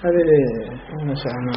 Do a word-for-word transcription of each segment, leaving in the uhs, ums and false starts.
هذه مسألة.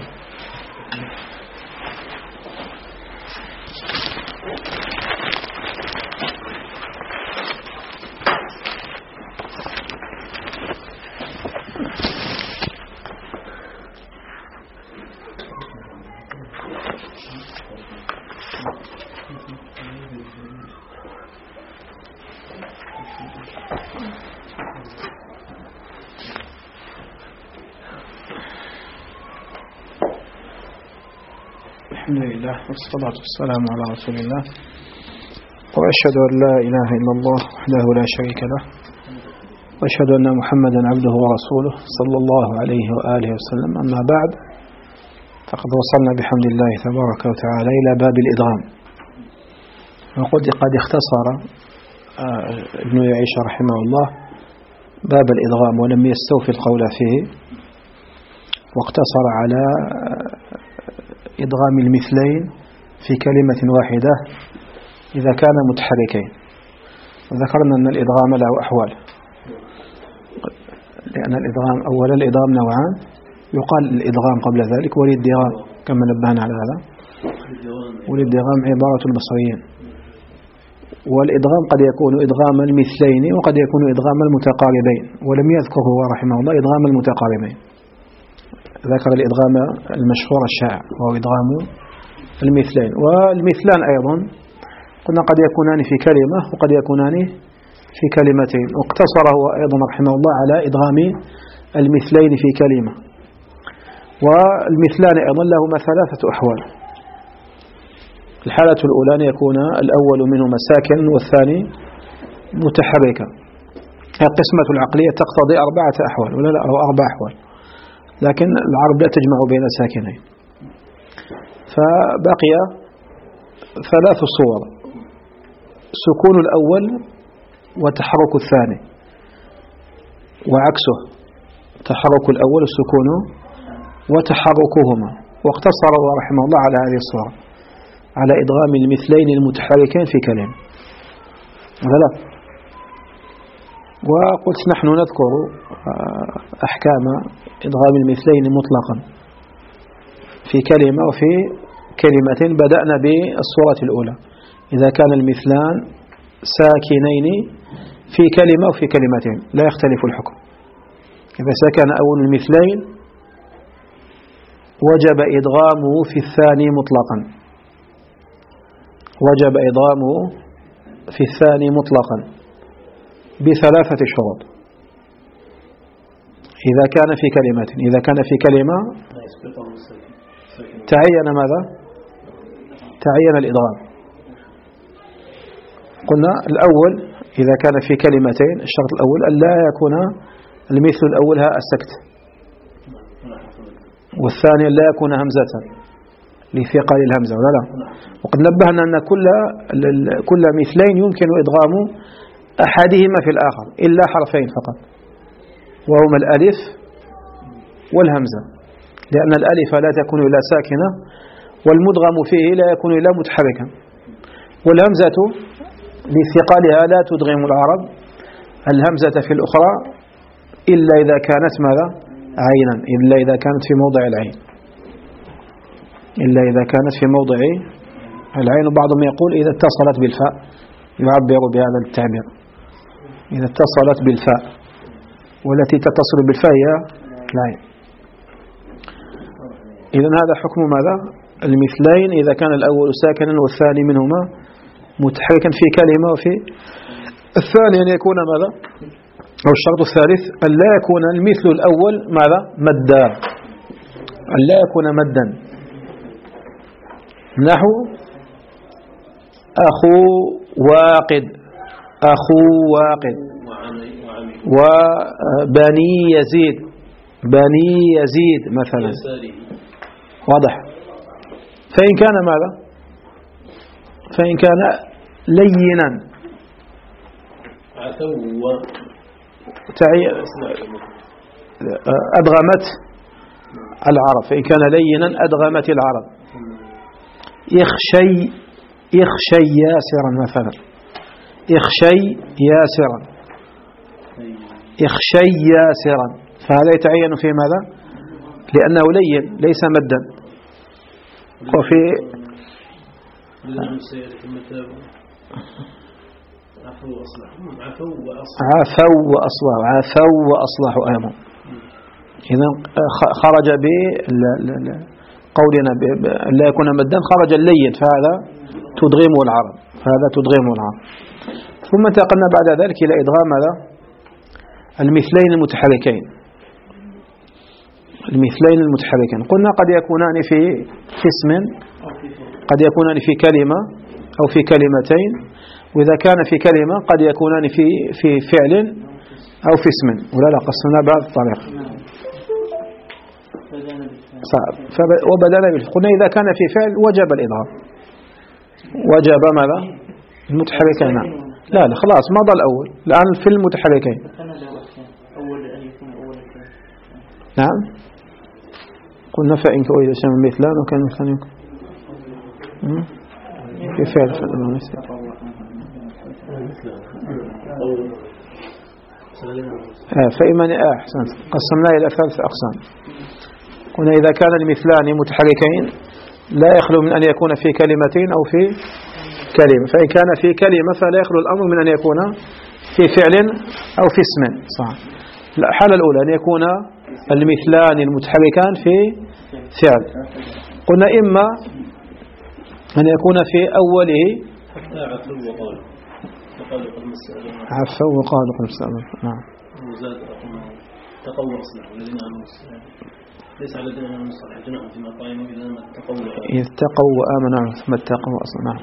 الحمد لله والصلاة والسلام على رسول الله، وأشهد أن لا إله إلا الله وحده لا شريك له، وأشهد أن محمدا عبده ورسوله صلى الله عليه وآله وسلم. أما بعد، فقد وصلنا بحمد الله تبارك وتعالى إلى باب الإدغام، وقد قد اختصر ابن يعيش رحمه الله باب الإدغام ولم يستوفي القول فيه، واقتصر على إدغام المثلين في كلمة واحدة إذا كان متحركين. وذكرنا أن الإدغام له أحوال، لأن الإدغام أولا الإدغام نوعان، يقال الإدغام قبل ذلك والإدغام كما نبهنا على هذا، والإدغام عبارة البصريين، والإدغام قد يكون إدغام المثلين وقد يكون إدغام المتقاربين، ولم يذكر هو رحمه الله إدغام المتقاربين، ذكر الإدغام المشهور الشائع وهو إدغام المثلين. والمثلان أيضا قلنا قد يكونان في كلمة وقد يكونان في كلمتين، واقتصر هو أيضا رحمه الله على إدغام المثلين في كلمة. والمثلان أيضا لهما ثلاثة أحوال. الحالة الأولى أن يكون الأول منهما ساكن والثاني متحركا. القسمة العقلية تقتضي أربعة أحوال ولا لا، أو أربع أحوال، لكن العرب لا تجمع بين ساكنين، فبقي ثلاث صور: سكون الأول وتحرك الثاني، وعكسه تحرك الأول السكون وتحركهما. واقتصر رحمه الله على هذه الصورة، على إدغام المثلين المتحركين في كلمة ولا. وقلت نحن نذكر أحكام إدغام المثلين مطلقا في كلمة وفي كلمتين. بدأنا بالصورة الأولى، إذا كان المثلان ساكنين في كلمة وفي كلمتين لا يختلف الحكم. إذا سكن أول المثلين وجب إدغامه في الثاني مطلقا، وجب إدغامه في الثاني مطلقا بثلاثة شروط. إذا كان في كلمة إذا كان في كلمة تعين ماذا؟ تعين الإدغام. قلنا الأول إذا كان في كلمتين، الشرط الأول أن لا يكون المثل الأول ها السكت، والثاني لا يكون همزة لثقل الهمزة ولا لا. وقد نبهنا أن كل كل مثلين يمكن إدغام أحدهما في الآخر إلا حرفين فقط، وهما الألف والهمزة، لأن الألف لا تكون إلا ساكنة، والمدغم فيه لا يكون إلا متحركا، والهمزة لثقلها لا تدغم العرب الهمزة في الأخرى إلا إذا كانت ماذا؟ عينا، إلا إذا كانت في موضع العين، إلا إذا كانت في موضع العين. وبعضهم يقول إذا اتصلت بالفاء، يعبر بهذا التعبير، إذا اتصلت بالفاء، والتي تتصل بالفاء هي العين. إذن هذا حكم ماذا؟ المثلين إذا كان الأول ساكنا والثاني منهما متحركا في كلمة، وفي الثاني أن يكون ماذا؟ أو الشرط الثالث أن لا يكون المثل الأول ماذا؟ مدا، أن لا يكون مدا، نحو أخو واقد، أخو واقد، وبني يزيد، بني يزيد مثلا، واضح. فإن كان ماذا؟ فإن كان لينا أدغمت العرب، فإن كان لينا أدغمت العرب. يخشي، يخشي ياسرا مثلا، يخشي ياسرا، يخشي ياسرا، فهذا يتعين في ماذا؟ لأنه لين ليس مدا. وفي عفوا وأصلحوا عفوا وأصلحوا آمن. إذا خرج بقولنا لا يكون مدا خرج اللين، فهذا تدغمه العرب، فهذا تدغمه العرب. ثم انتقلنا بعد ذلك إلى إدغام هذا المثلين المتحركين. المثلين المتحركين قلنا قد يكونان في اسم، قد يكونان في كلمة أو في كلمتين، وإذا كان في كلمة قد يكونان في في فعل أو في اسم. ولا لا قصنا بعض الطريق وبدأنا بالفعل. قلنا إذا كان في فعل وجب الإضغام، وجب ماذا؟ المتحركين. لا لا خلاص مضى الأول، الآن في المتحركين. نعم قلنا فإن كويس شيء مثلان وكان مثلان يكون في فعل فإما أحسن قسمنا إلى ثلاث أقسام. قلنا إذا كان المثلان متحركين لا يخلو من أن يكون في كلمتين أو في كلمة، فإن كان في كلمة فلا يخلو الأمر من أن يكون في فعل أو في اسم. صح. الحالة الأولى أن يكون المثلان المتحركان في فعل. قلنا إما أن يكون في أوله عفوا وقالوا قد مسألة. نعم تقوى أصلح الذين آمنوا ليس على الذين آمنوا الصالح جناح فيما طعموا إذا ما تقوى إذ تقوا وآمنوا ثم اتقوا أصلا. نعم.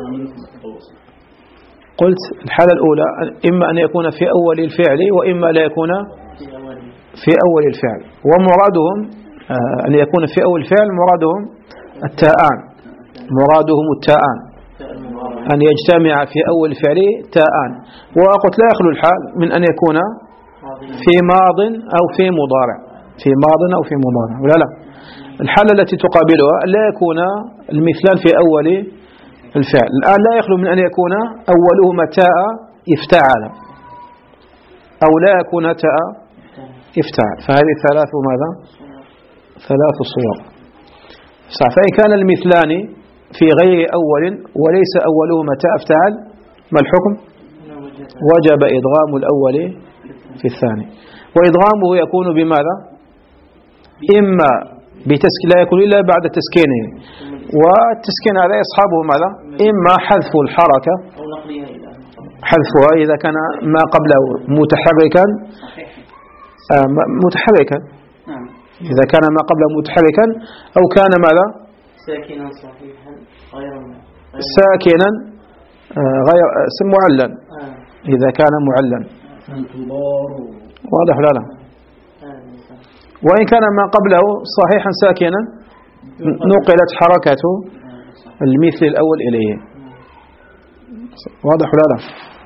قلت الحالة الأولى إما أن يكون في أول الفعل وإما لا يكون في أول الفعل، ومرادهم أن يكون في أول الفعل مرادهم التاءان، مرادهم التاءان أن يجتمع في أول الفعل تاءان. وقلت لا يخلو الحال من أن يكون في ماض أو في مضارع، في ماض أو في مضارع. ولا لا الحالة التي تقابلها لا يكون المثلان في أول الفعل. الآن لا يخلو من أن يكون أولهما تاء افتعل أو لا يكون تاء افتعل، فهذه ثلاث ماذا؟ ثلاث صور. فإن كان المثلان في غير أول وليس أولهما تاء افتعل ما الحكم؟ وجب إدغام الأول في الثاني، وإدغامه يكون بماذا؟ إما بتسكين، لا يكون إلا بعد تسكينه، والتسكين هذا يصحبه ماذا؟ إما حذف الحركة، حذفها إذا كان ما قبله متحركا آه متحركا إذا كان ما قبله متحركا أو كان ماذا؟ ساكنا صحيحا غير ساكنا آه غير اسم معلن إذا كان معلن. واضح لا لا؟ وإن كان ما قبله صحيحا ساكنا نقلت حركة المثل الأول إليه. واضح لا لا؟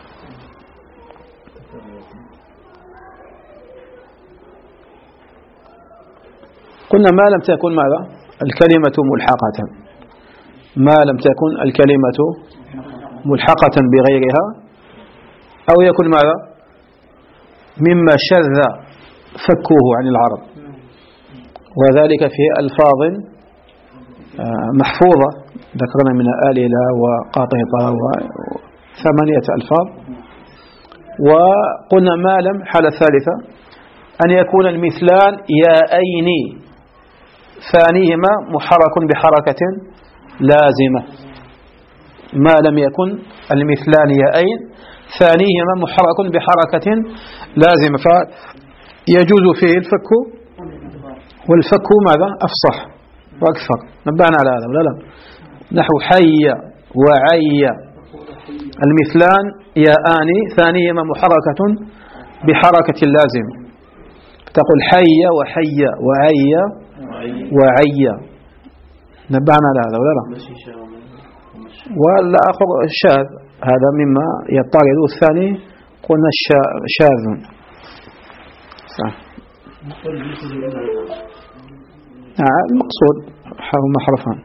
قلنا ما لم تكن ماذا؟ الكلمة ملحقة، ما لم تكن الكلمة ملحقة بغيرها، أو يكون ماذا؟ مما شذ فكه عن العرب، وذلك في ألفاظ محفوظة ذكرنا من آللة وقاططة وثمانية ألفاظ. وقلنا ما لم حالة ثالثة أن يكون المثلان ياءين ثانيهما محرك بحركة لازمة، ما لم يكن المثلان ياءين ثانيهما محرك بحركة لازمة فيجوز فيه الفك، والفك ماذا؟ أفصح وأكثر. نبهنا على هذا ولا لا؟ نحو حي وعي المثلان ياءان ثانيهما محركة بحركة لازمة، تقول حي وحي وعي وعي. نبهنا على هذا ولا لا؟ والآخر الشاذ هذا مما يطارد، الثاني قلنا شاذ. صح. آه المقصود هما حرفان.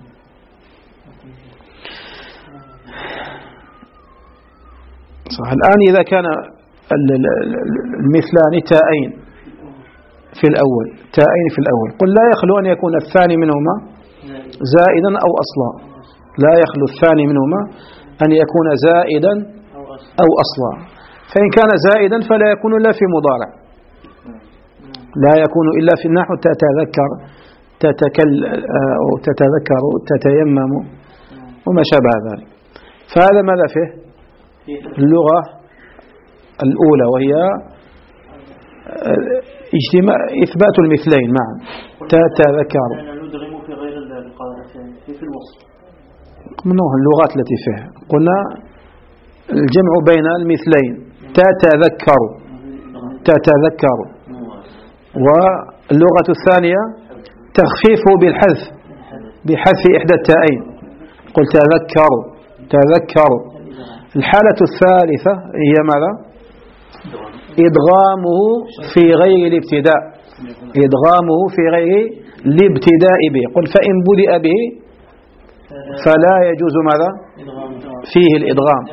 صح. الآن إذا كان المثلان تاءين في الأول، تاءين في الأول. قل لا يخلو أن يكون الثاني منهما زائدا أو أصلا، لا يخلو الثاني منهما أن يكون زائدا أو أصلا. فإن كان زائدا فلا يكون إلا في مضارع، لا يكون إلا في النحو تتذكر تتكل أو تتذكر تتيمم وما شابه ذلك. فهذا ماذا فيه؟ اللغة الأولى، وهي اجتماع إثبات المثلين معا. تتذكر ندغم في غير في في الوصف من نوع اللغات التي فيها. قلنا الجمع بين المثلين، تتذكر تتذكر. واللغة الثانية تخفيفه بالحذف، بحذف إحدى التائين. قل تذكروا تذكروا. الحالة الثالثة هي ماذا؟ إدغامه في غير الابتداء، إدغامه في غير الابتداء به. قل فإن بدأ به فلا يجوز ماذا؟ فيه الإدغام.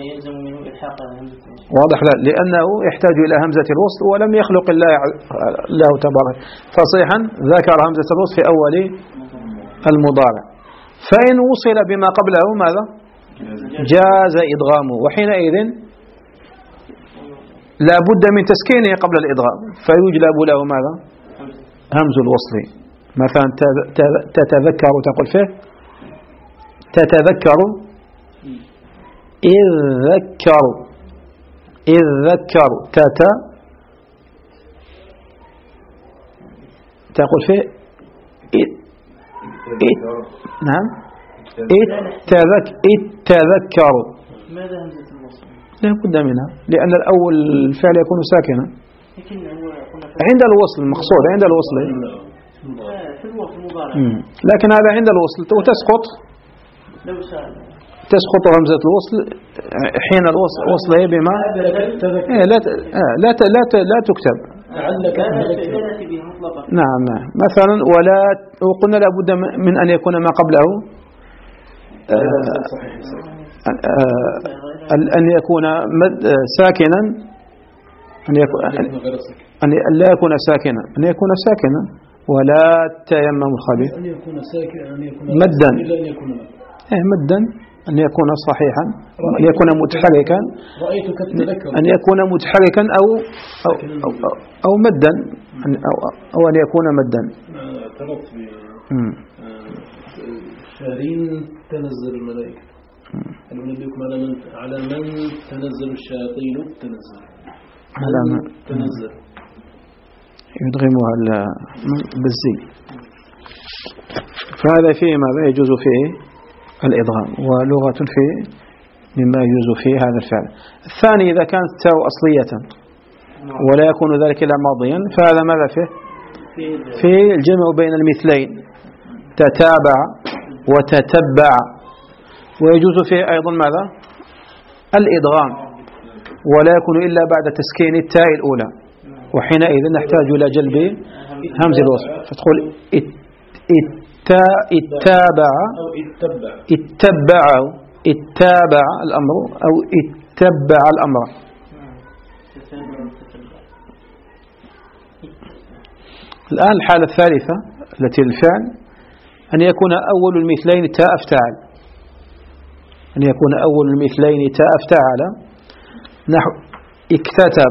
واضح؟ لا، لأنه يحتاج إلى همزة الوصل، ولم يخلق الله الله تبارك فصيحا ذكر همزة الوصل في أول المضارع. فإن وصل بما قبله ماذا؟ جاز إدغامه، وحينئذ لا بد من تسكينه قبل الإدغام، فيجلب له ماذا؟ همز الوصل. مثلا تتذكر تقول فيه تتذكر إذ ذكروا إذ ذكروا تتا تقول فيه إذ إذ نعم اتذكروا. ماذا همزة الوصل؟ لا بد منها، لأن الأول الفعل يكون ساكنا عند الوصل، المقصود عند الوصل، لكن هذا عند الوصل وتسقط تسقط همزة الوصل حين الوصل هي بما لا لا لا لا تكتب. نعم نعم. مثلا ولا وقلنا لا بد من أن يكون ما قبله أن يكون ساكنا، أن يكون أن لا يكون ساكنا أن يكون ساكنا ولا تيمم الخبيث. أن يكون ساكنا أن يكون مدا إلا إيه مدا أن يكون صحيحا، أن يكون متحركا، رأيتك تتذكر أن يكون متحركا أو أو أو, أو, أو مدا أو, أو أن يكون مدا. اعترفت شهرين تنزل الملائكة. هل نبيكم على من على من تنزل الشياطين تنزل على من تنزل يدغمها بالزي. فهذا فيه ماذا يجوز فيه الإدغام، ولغة فيه مما يجوز فيه هذا الفعل. الثاني إذا كانت التاء أصلية ولا يكون ذلك إلا ماضيا، فهذا ماذا فيه؟ في الجمع بين المثلين، تتابع وتتبع. ويجوز فيه أيضا ماذا؟ الإدغام، ولا يكون إلا بعد تسكين التاء الأولى، وحينئذ نحتاج إلى جلب همز الوصل، فتقول اتبع اتبع اتبع الأمر أو اتبع الأمر. الآن الحالة الثالثة التي للفعل أن يكون أول المثلين تاء افتعل، أن يكون أول المثلين تاء افتعل، نحو اكتتب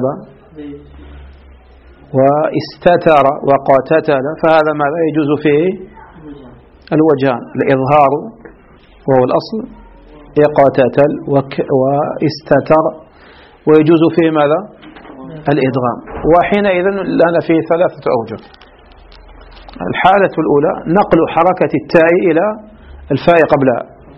واستتر وقاتتل. فهذا ماذا يجوز فيه الوجهان، الإظهار وهو الأصل، اقاتتل واستتر، ويجوز فيه ماذا؟ الإدغام. وحينئذ لنا فيه ثلاثة أوجه. الحالة الأولى نقل حركة التاء إلى الفاء قبلها،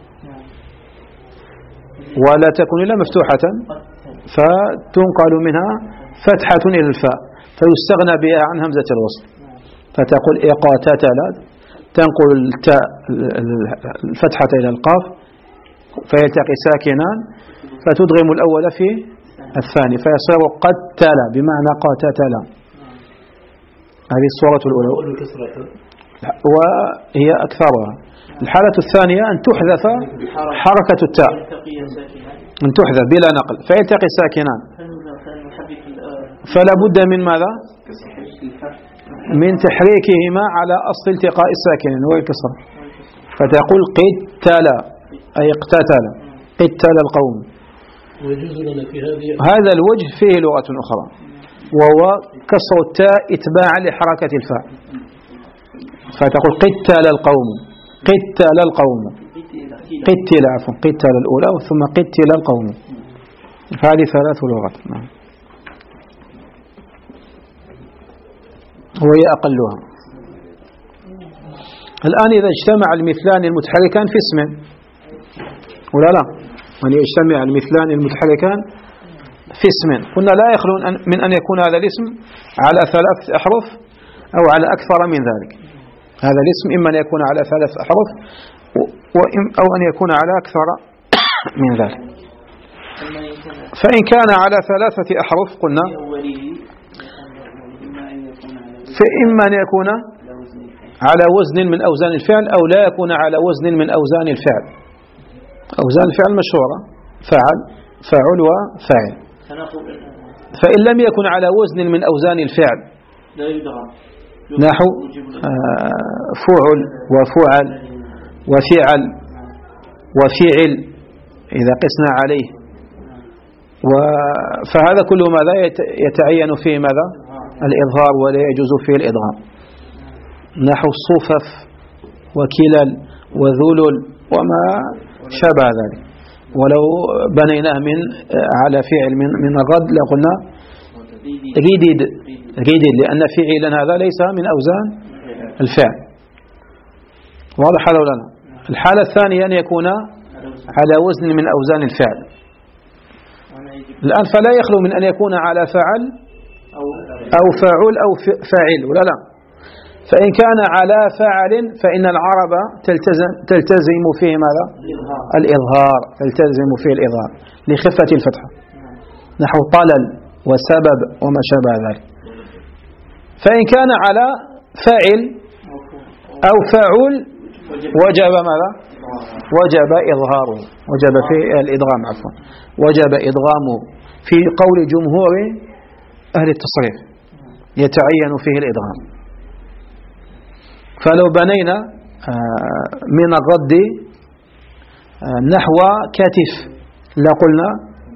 ولا تكون إلا مفتوحة، فتنقل منها فتحة إلى الفاء، فيستغنى بها عن همزة الوصل، فتقول إقاتتل، تنقل التاء الفتحة إلى القاف فيلتقي ساكنان، فتدغم الأول في الثاني فيصير قتل بمعنى قاتتل. هذه الصورة الأولى وهي أكثرها. الحالة الثانية أن تحذف حركة التاء، أن تحذف بلا نقل فيلتقي ساكنان، فلا بد من ماذا؟ من تحريكهما على أصل التقاء الساكنين والكسر، فتقول قتل أي اقتتل، قتل القوم. ويجوز لنا في هذه هذا الوجه فيه لغة أخرى، وهو كسر التاء اتباعا لحركة الفاء، فتقول قتل القوم، قتل القوم، قتل عفوا قتل الأولى ثم قتل القوم. هذه ثلاث لغات وهي أقلها. الآن إذا اجتمع المثلان المتحركان في اسم ولا لا، أن يجتمع المثلان المتحركان في اسم، قلنا لا يخلو من أن يكون هذا الاسم على ثلاثة أحرف أو على أكثر من ذلك. هذا الاسم إما أن يكون على ثلاث أحرف أو أن يكون على أكثر من ذلك. فإن كان على ثلاثة أحرف قلنا فإما أن يكون على وزن من أوزان الفعل أو لا يكون على وزن من أوزان الفعل. أوزان الفعل مشهورة، فعل، فعل وفاعل. فإن لم يكن على وزن من أوزان الفعل نحو فعل وفعل وفعل وفعل إذا قسنا عليه، فهذا كله ماذا يتعين فيه ماذا الإظهار ولا يجوز فيه الإدغام، نحو الصفف وكلل وذلل وما شابه ذلك. ولو بنيناه من على فعل من من الرد لقلنا ريدد ريدد، لأن فعلا هذا ليس من أوزان الفعل. واضح هذا ولا لا؟ الحالة الثانية أن يكون على وزن من أوزان الفعل. الآن فلا يخلو من أن يكون على فعل أو فاعل أو فاعل ولا لا. فإن كان على فاعل فإن العرب تلتزم تلتزم فيه ماذا؟ الإظهار، تلتزم فيه الإظهار لخفة الفتحة، نحو طلل وسبب وما شابه ذلك. فإن كان على فاعل أو فاعل وجب ماذا؟ وجب إظهاره، وجب فيه الإدغام عفوا، وجب إدغامه في قول جمهور أهل التصريف، يتعين فيه الإدغام. فلو بنينا من الرد نحو كتف لقلنا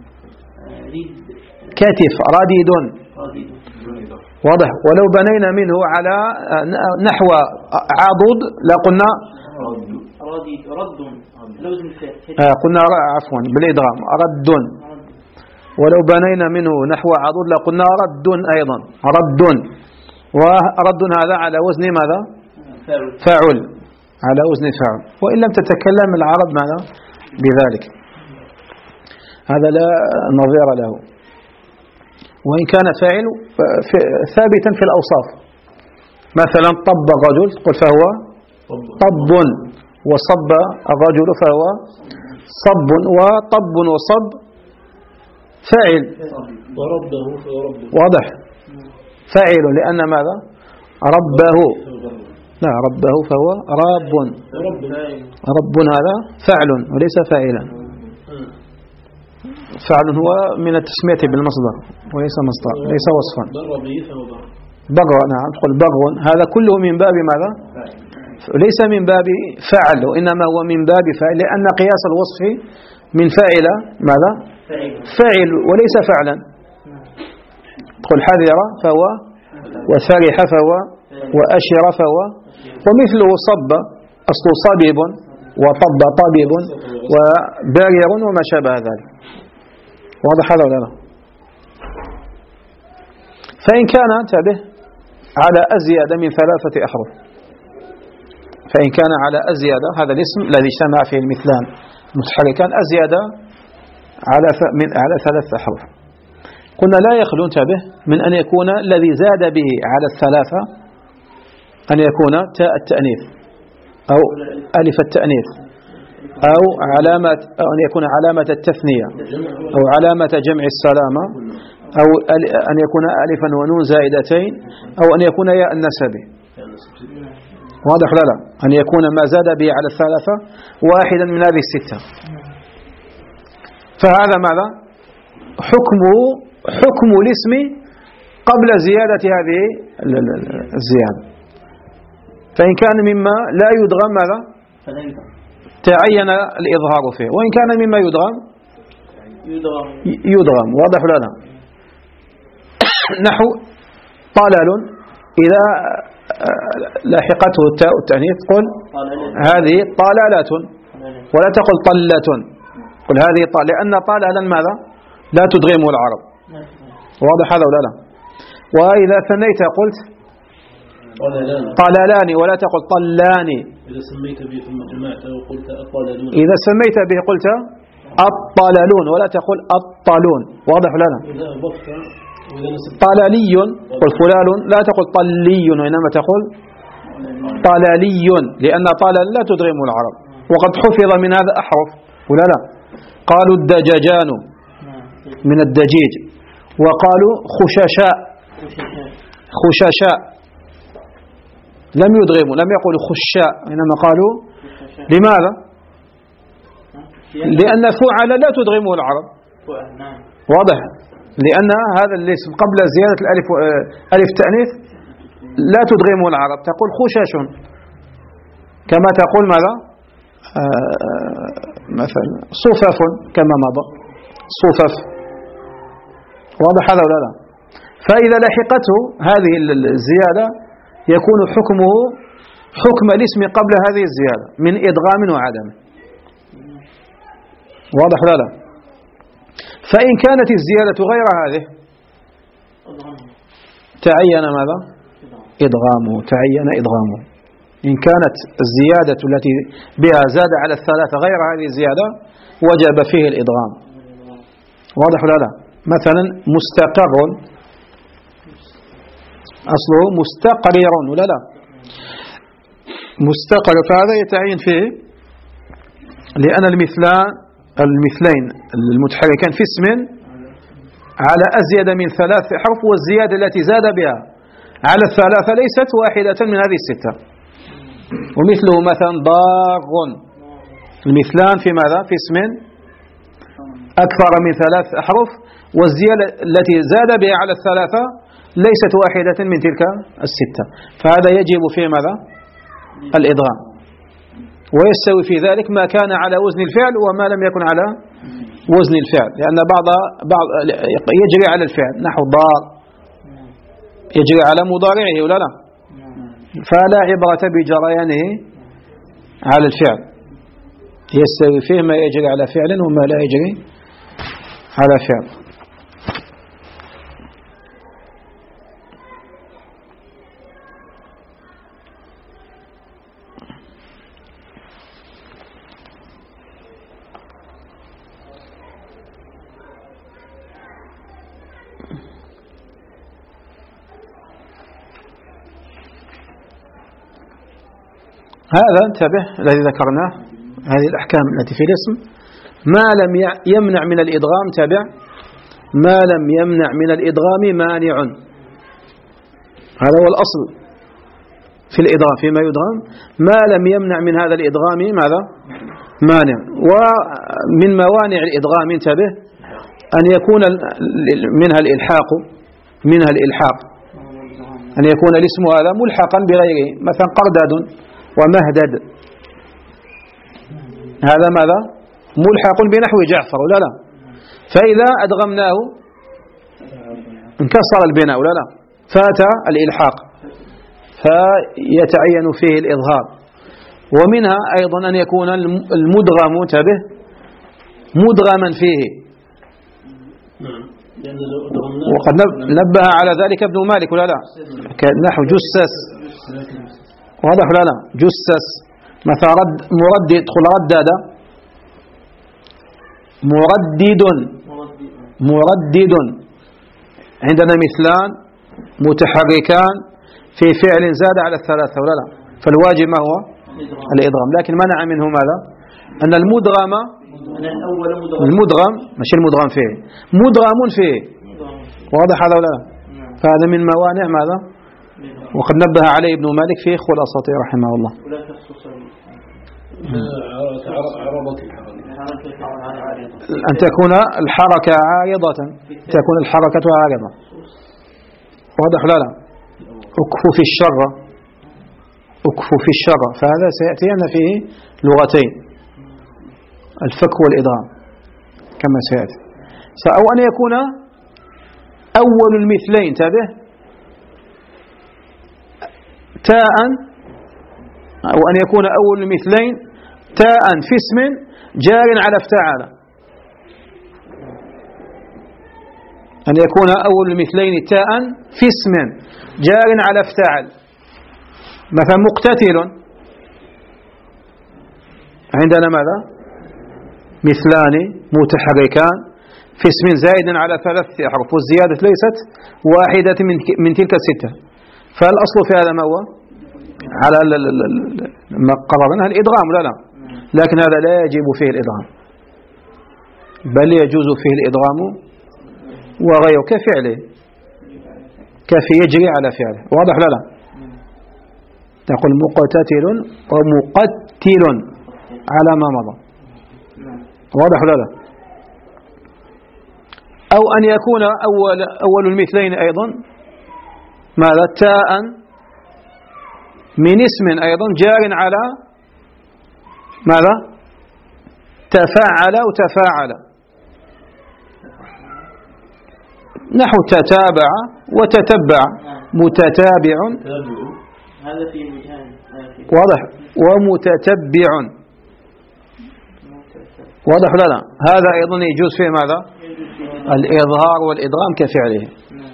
كتف رديد، واضح. ولو بنينا منه على نحو عضد لقلنا رد، قلنا عفوا بالإدغام رد. ولو بنينا منه نحو عضد لقلنا رد أيضا، رد. ورد هذا على وزن ماذا؟ فاعل، على وزن فاعل، وإن لم تتكلم العرب ماذا بذلك، هذا لا نظير له. وإن كان فاعل ثابتا في الأوصاف، مثلا طب الرجل قل فهو طب، وصب الرجل فهو صب، وطب وصب فاعل، وربه فهو ربه، واضح، فاعل لأن ماذا؟ ربه، لا ربه فهو راب، رب هذا فعل وليس فاعلا. فعل هو من التسمية بالمصدر وليس مصدر، ليس وصفا. بغو، نعم تقول بغو، هذا كله من باب ماذا؟ ليس من باب فعل، وإنما هو من باب فاعل، لأن قياس الوصف من فاعل ماذا؟ فاعل وليس فعلا. تقول حذر فهو، وفرح فهو، وأشر فهو، ومثله صب أصل صبيب، وطب طبيب، وبارر وما شابه ذلك. واضح هذا ولا لا؟ فإن كان انتبه على أزيد من ثلاثة أحرف، فإن كان على أزيد هذا الاسم الذي اجتمع فيه المثلان متحركان أزيد على من على ثلاثة أحرف، قلنا لا يخلو انتبه من أن يكون الذي زاد به على الثلاثة أن يكون تاء التأنيث أو ألف التأنيث، أو علامة، أو أن يكون علامة التثنية، أو علامة جمع السلامة، أو أن يكون ألفا ونون زائدتين، أو أن يكون ياء النسب. واضح لا لا؟ أن يكون ما زاد به على الثلاثة واحدا من هذه الستة. فهذا ماذا؟ حكم حكم الاسم قبل زيادة هذه الزيادة. فإن كان مما لا يدغم ماذا؟ تعين الإظهار فيه، وإن كان مما يدغم يدغم. واضح ولا لا؟ نحو طلل إذا لاحقته التاء التأنيث قل هذه طلالة، ولا تقل طلة، قل هذه طلة، لأن طللا ماذا؟ لا تدغمه العرب. واضح هذا ولا لا؟ وإذا ثنيت قلت طللان ولا تقل طلان. إذا سميت به ثم جمعت وقلت الطللون، إذا سميت به قلت الطللون ولا تقل الطلون. واضح ولا لا؟ إذا أضفت طللي قل فلان لا تقل طلي، وإنما تقول طللي، لأن طلل لا تدغم العرب. وقد حفظ من هذا أحرف ولا لا؟ قالوا الدجاجان من الدجيج، وقالوا خششاء خششاء، لم يدغموا، لم يقولوا خشاء، إنما قالوا لماذا؟ لأن فعل لا تدغمه العرب. واضح؟ لأن هذا الاسم قبل زيادة الألف ألف تأنيث لا تدغمه العرب، تقول خشش، كما تقول ماذا؟ آه مثلا صفف كما مضى صفف. واضح هذا ولا لا؟ فإذا لحقته هذه الزيادة يكون حكمه حكم الاسم قبل هذه الزيادة من إدغام وعدم. واضح ولا لا؟ فإن كانت الزيادة غير هذه تعين ماذا؟ إدغامه، تعين إدغامه. إن كانت الزيادة التي بها زاد على الثلاثة غير هذه الزيادة وجب فيه الإدغام. واضح ولا لا؟ مثلا مستقر أصله مستقرر ولا لا؟ مستقر، فهذا يتعين فيه لأن المثلان المثلين المتحركان في اسم على أزيد من ثلاث حرف، والزيادة التي زاد بها على الثلاثة ليست واحدة من هذه الستة. ومثله مثلا ضار، المثلان في ماذا؟ في اسم أكثر من ثلاث أحرف، والزيادة التي زاد بها على الثلاثة ليست واحدة من تلك الستة، فهذا يجب فيه ماذا؟ الإدغام. ويستوي في ذلك ما كان على وزن الفعل وما لم يكن على وزن الفعل، لأن بعض بعض يجري على الفعل نحو ضار يجري على مضارعه ولا لا؟ فلا عبرة بجريانه على الفعل، يستوي فيه ما يجري على فعل وما لا يجري على فعل. هذا انتبه الذي ذكرناه، هذه الأحكام التي في الاسم ما لم يمنع من الإدغام، تابع ما لم يمنع من الإدغام مانع، هذا هو الأصل في الإدغام فيما يدغم، ما لم يمنع من هذا الإدغام ماذا؟ مانع. ومن موانع الإدغام انتبه أن يكون منها الإلحاق منها الإلحاق أن يكون الاسم هذا ملحقا بغيره، مثلا قرداد ومهدد، هذا ماذا؟ ملحق بنحو جعفر ولا لا؟ فإذا أدغمناه انكسر البناء ولا لا؟ فات الإلحاق، فيتعين فيه الإظهار. ومنها أيضا أن يكون المدغم انتبه مدغما فيه، وقد نبه على ذلك ابن مالك ولا لا؟ نحو جسس، واضح ولا لا؟ جسس مثلا رد مردد، قل ردد مردد مردد. عندنا مثلان متحركان في فعل زاد على الثلاثة ولا لا؟ فالواجب ما هو؟ الإدغام، لكن منع منه ماذا؟ أن المدغم المدغم مش المدغم فيه مدغم فيه، واضح هذا ولا لا؟ فهذا من موانع ماذا؟ وقد نبه عليه ابن مالك في خلاصته رحمه الله. أن تكون الحركة عارضة، تكون الحركة عارضة. واضح لا لا؟ أكفوا في الشر، أكفوا في الشر، فهذا سيأتينا فيه لغتين، الفك والإدغام كما سيأتي. أو أن يكون أول المثلين، انتبه، تاء، أو أن يكون أول المثلين تاء في اسم جار على افتعل، أن يكون أول المثلين تاء في اسم جار على افتعل، مثلا مقتتل، عندنا ماذا؟ مثلان متحركان في اسم زائد على ثلاث أحرف، والزيادة ليست واحدة من تلك الستة، فالأصل في هذا ما هو؟ على ما قررناه الإدغام، لا لا، لكن هذا لا يجب فيه الإدغام، بل يجوز فيه الإدغام وغيره كفعله، كفي يجري على فعله، واضح لا لا؟ تقول مقتتل ومقتل على ما مضى، واضح لا لا؟ أو أن يكون أول, أول المثلين أيضا ماذا؟ تاء من اسم أيضا جار على ماذا؟ تفاعل وتفاعل، نحو تتابع وتتبع، متتابع، هذا في مجال واضح، ومتتبع، واضح لا لا؟ هذا أيضا يجوز فيه ماذا؟ الإظهار والإدغام كفعله.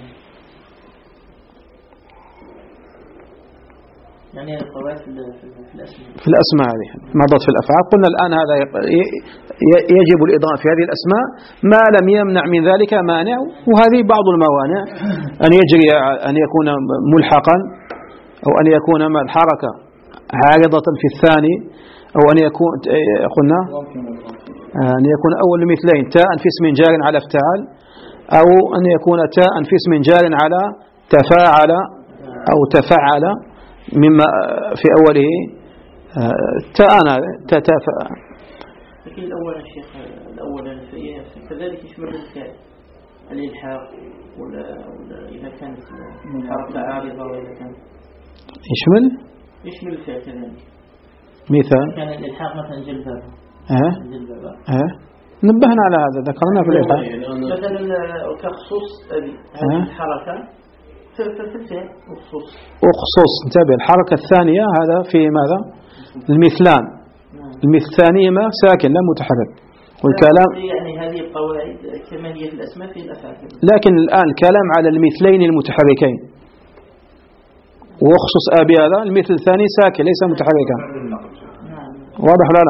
يعني القواعد في الأسماء في الأسماء هذه مضت في الأفعال، قلنا الآن هذا يجب الإدغام في هذه الأسماء ما لم يمنع من ذلك مانع، وهذه بعض الموانع، أن يجري، أن يكون ملحقا، أو أن يكون الحركة عارضة في الثاني، أو أن يكون قلنا أن يكون أول مثلين تاء في اسم جار على افتعال، أو أن يكون تاء في اسم جار على تفاعل أو تفعل، مما في أوله تاء تتفع. لكن الأول الشيخ الأول كذلك يشمل الفعل، الإلحاق، ولا, ولا إذا كانت الحركة عارضة، وإذا كانت يشمل يشمل الفعل كذلك. مثال كان الإلحاق مثلا جلباب، اه اه نبهنا على هذا، ذكرنا في الإلحاق مثلا كخصوص هذه الحركة في الفعل وخصوص وخصوص، انتبه، الحركة الثانية هذا في ماذا؟ المثلان، المثل الثانية ساكن لا متحرك، والكلام يعني هذه القواعد كما هي في الأسماء في الأفعال، لكن الآن الكلام على المثلين المتحركين، وخصوص أبي هذا المثل الثاني ساكن ليس متحركا، واضح لا لا؟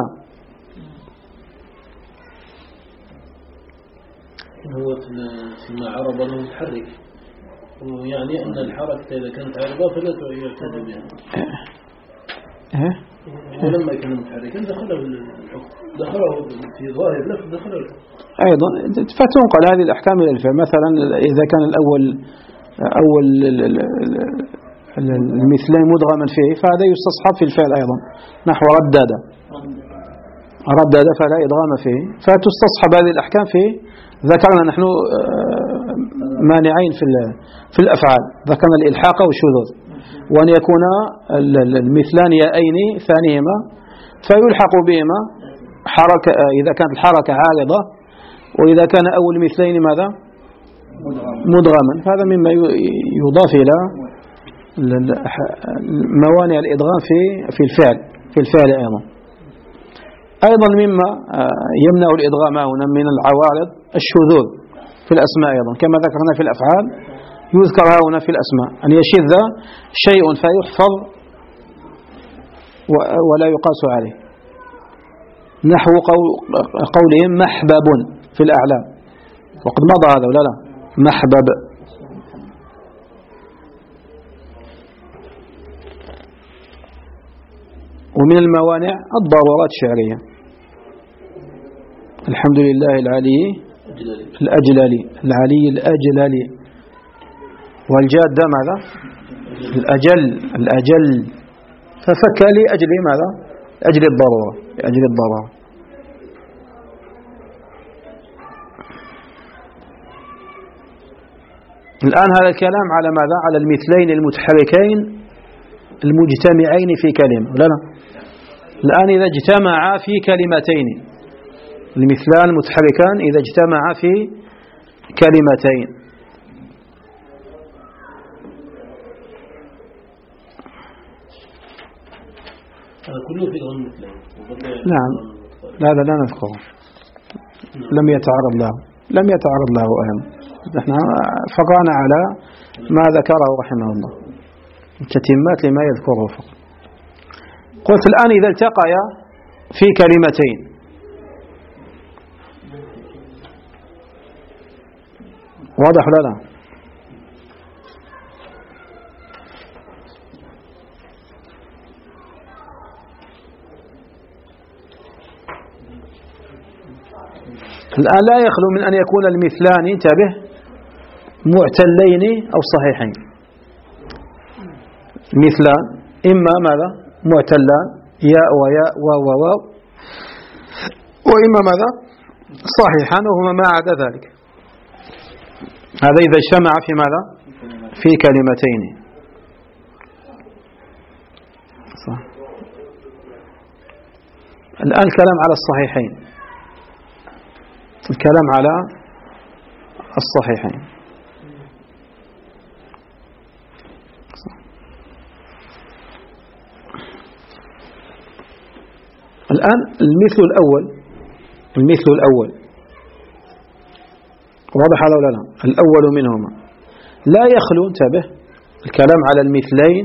هو فيما عرض له متحرك، ويعني أن الحركة إذا كانت عارضة فلا يعتد بها. إيه؟ ولما كان متحركا دخله الحكم، دخله في ظاهر لفظ دخله الحكم. أيضا فتنقل هذه الأحكام إلى الفعل، مثلا إذا كان الأول أول المثلين مدغما فيه فهذا يستصحب في الفعل أيضا، نحو ردد ردد فلا إدغام فيه، فتستصحب هذه الأحكام في، ذكرنا نحن مانعين في في الأفعال، ذكرنا الإلحاق والشذوذ، وأن يكون المثلان يائين ثانيهما فيلحق بهما حركة إذا كانت الحركة عارضة، وإذا كان أول مثلين ماذا؟ مدغما، هذا مما يضاف إلى موانع الإدغام في في الفعل في الفعل أيضا. أيضا مما يمنع الإدغام هنا من العوارض الشذوذ في الأسماء أيضا، كما ذكرنا في الأفعال يذكر هنا في الأسماء، أن يشذ شيء فيحفظ ولا يقاس عليه، نحو قولهم محبب في الأعلام، وقد مضى هذا ولا لا؟ محبب. ومن الموانع الضرورات الشعرية، الحمد لله العلي الأجلالي، العلي الأجلالي، والجاد ماذا؟ الأجل الأجل، ففك لأجل ماذا؟ أجل الضرورة، لأجل الضرورة. الآن هذا الكلام على ماذا؟ على المثلين المتحركين المجتمعين في كلمة، لا لا. الآن إذا اجتمعا في كلمتين، المثلان المتحركان إذا اجتمعا في كلمتين، كله في غن مثلين. نعم. لا لا لا نذكره، لم يتعرض له لم يتعرض له أهم. نحن فقعنا على ما ذكره رحمه الله، تتمات لما يذكره فقط. قلت الآن إذا التقيا في كلمتين، واضح ولا لا؟ الآن لا يخلو من أن يكون المثلان انتبه معتلين أو صحيحين. مثلان إما ماذا؟ معتلان ياء وياء واو وواو، وإما ماذا؟ صحيحان وهما ما عدا ذلك. هذا إذا اجتمع في ماذا؟ في كلمتين. صح. الآن الكلام على الصحيحين، الكلام على الصحيحين. الآن المثل الأول، المثل الأول واضح هذا ولا لا؟ الأول منهما لا يخلو، انتبه، الكلام على المثلين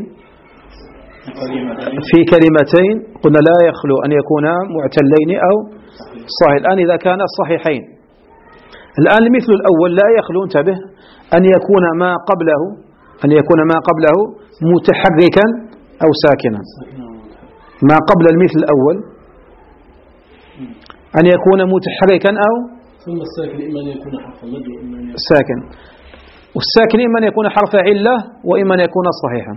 في كلمتين قلنا لا يخلو أن يكونا معتلين أو صحيح. الآن إذا كان صحيحين، الآن المثل الأول لا يخلو، انتبه، أن يكون ما قبله أن يكون ما قبله متحركا أو ساكنا. ما قبل المثل الأول أن يكون متحركا أو ثم الساكن إما أن يكون حرف مد وإما أن يكون ساكن، والساكن إما أن يكون حرف علة وإما أن يكون صحيحا.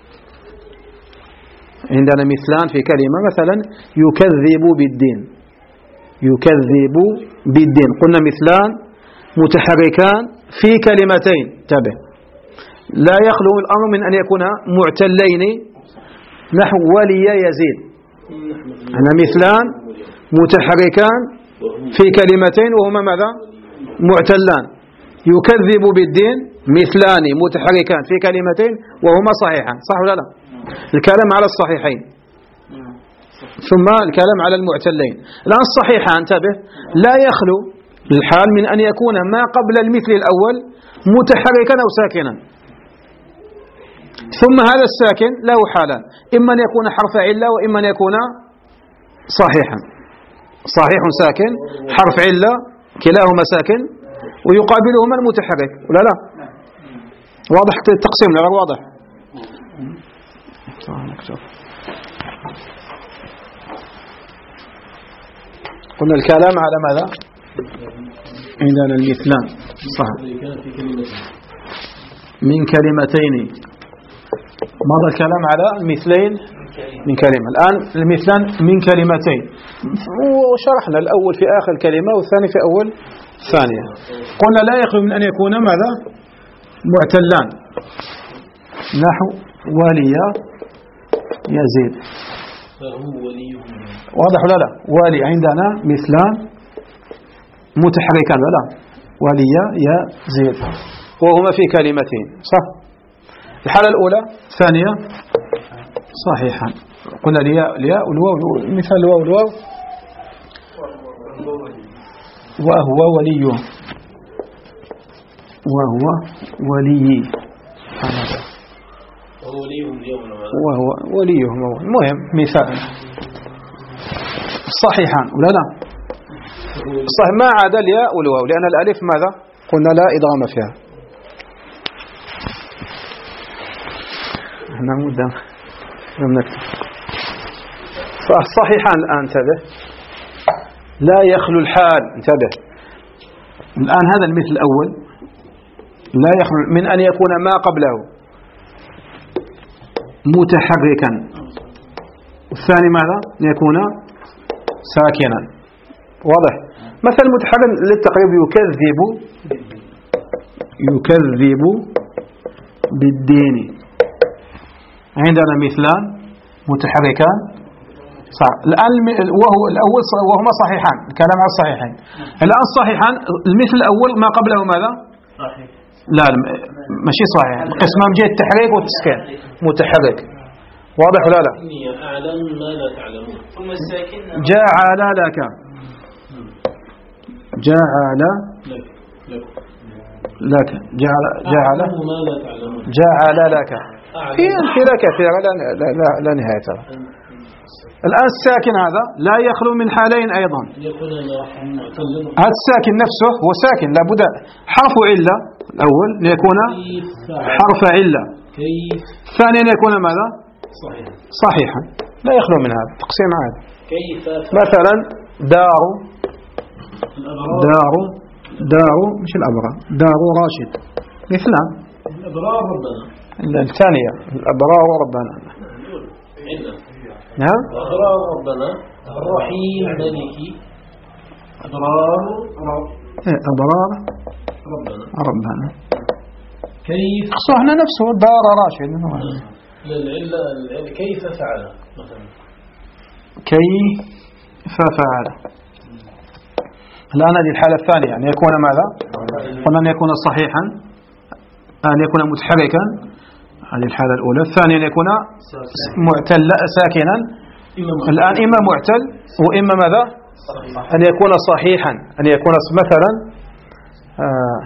عندنا مثلان في كلمة، مثلا يكذب بالدين، يكذب بالدين، قلنا مثلان متحركان في كلمتين. تابع، لا يخلو الأمر من أن يكون معتلين نحو ولي يزيد. أنا مثلان متحركان في كلمتين وهما ماذا؟ معتلان. يكذب بالدين مثلان متحركان في كلمتين وهما صحيحان، صح ولا لا؟ الكلام على الصحيحين ثم الكلام على المعتلين. الآن الصحيحان انتبه لا يخلو الحال من أن يكون ما قبل المثل الأول متحركا أو ساكنا، ثم هذا الساكن له حالان، إما أن يكون حرف علة وإما أن يكون صحيحا. صحيح ساكن، حرف علة، كلاهما ساكن، ويقابلهما المتحرك ولا لا؟ واضح التقسيم لا غير واضح؟ قلنا الكلام على ماذا؟ عندنا المثلان صح من كلمتين، ماذا الكلام على المثلين من كلمة. الآن المثلان من كلمتين، وشرحنا الأول في آخر كلمة والثاني في أول ثانية. قلنا لا يخلو من أن يكون ماذا؟ معتلان نحو ولي يزيد، واضح ولا لا؟ والي عندنا مثلان متحركان ولا ولي يزيد وهما في كلمتين، صح؟ الحالة الأولى. ثانية صحيحا، قلنا الياء الياء والواو، مثال الواو والواو، وهو ولي، وهو ولي، وهو وليهم. المهم مثال صحيحان ولا لا؟ صحيح ما عدا الياء والواو، لأن الألف ماذا؟ قلنا لا إدغام فيها. احنا مدة لم نكتب. فالصحيحان الآن انتبه لا يخلو الحال، انتبه الآن هذا المثل الأول لا يخلو من أن يكون ما قبله متحركا، والثاني ماذا؟ يكون ساكنا. واضح؟ مثل متحرك للتقريب يكذب يكذب بالدين. عندنا مثلان متحركان صح. الآن وهو الأول وهما صحيحان، الكلام على الصحيحين. الآن الصحيحان المثل الأول ما قبله ماذا؟ صحيح. لا ماشي صحيح، قسمه من جهة التحريك والتسكين متحرك. واضح ولا لا؟ أعلم ما لا تعلمون. ثم الساكن جعل لك جعل لك جعل جعل ما لا تعلمون. جعل لك في أمثلة كثيرة لا, لا, لا, لا نهاية لها. الآن الساكن هذا لا يخلو من حالين أيضا. هذا الساكن نفسه هو ساكن لابد حرف علة الأول ليكون حرف علة، ثانيا يكون ماذا؟ صحيحا. لا يخلو من هذا تقسيم عادي. مثلا دار دار دار مش الأبرار، دار راشد مثلا الأبرار ربنا. الثانية الأبرار ربنا. نعم أبرار ربنا الرحيم مالكي أبرار رب أبرار ربنا ربنا. كيف صحنا نفسه دار راشد. العلة كيف فعل مثلا كيف فعل. الآن هذه الحالة الثانية أن يكون ماذا؟ قلنا أن يكون صحيحا، أن يكون متحركا، هذه الحالة الأولى. الثانية أن يكون معتل ساكنا، الآن إما معتل وإما ماذا؟ أن يكون صحيحا، أن يكون مثلا آه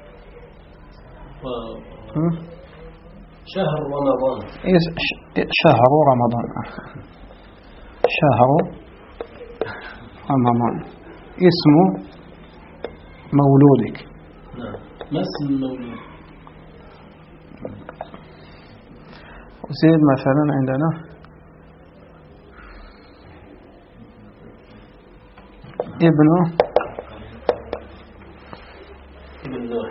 شهر رمضان. شهر رمضان شهر رمضان اسم مولودك. نعم ما اسم المولود؟ زيد مثلا عندنا ابن ابن نوح.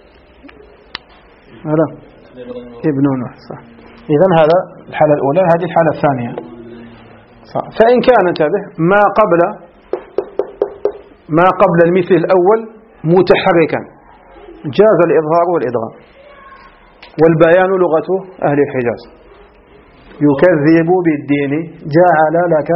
هذا ابن نوح صح. إذن هذا الحالة الأولى، هذه الحالة الثانية صح. فإن كان انتبه ما قبل ما قبل المثل الأول متحركا جاز الإظهار والإدغام، والبيان لغة أهل الحجاز. يكذب بالدين جعل لك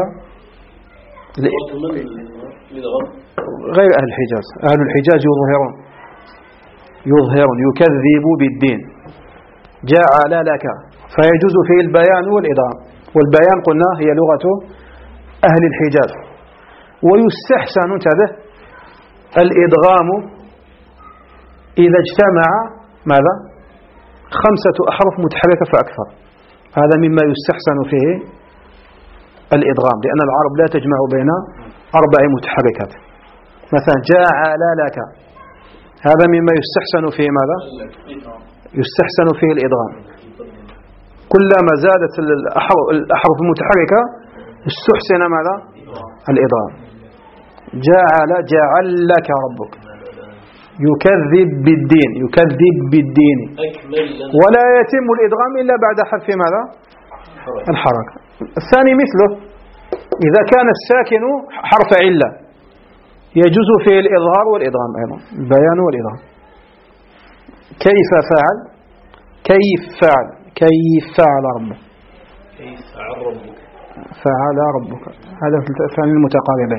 غير أهل الحجاز. أهل الحجاز يظهرون يظهرون يكذب بالدين جعل لك، فيجوز فيه البيان والإدغام، والبيان قلنا هي لغة أهل الحجاز. ويستحسن انتبه الإدغام إذا اجتمع ماذا؟ خمسة أحرف متحركة فأكثر، هذا مما يستحسن فيه الإدغام، لأن العرب لا تجمع بين أربع متحركات. مثلا جعل لك، هذا مما يستحسن فيه ماذا؟ يستحسن فيه الإدغام. كلما زادت الأحرف المتحركة استحسن ماذا؟ الإدغام. جعل جعل لك ربك يكذب بالدين يكذب بالدين، ولا يتم الإدغام إلا بعد حذف ماذا؟ الحركة. الثاني مثله إذا كان الساكن حرف علة يجوز فيه الإظهار والإدغام أيضا، البيان والإدغام. كيف فعل كيف فعل كيف فعل ربك كيف فعل ربك فعل ربك، هذا في الثاني المتقاربين.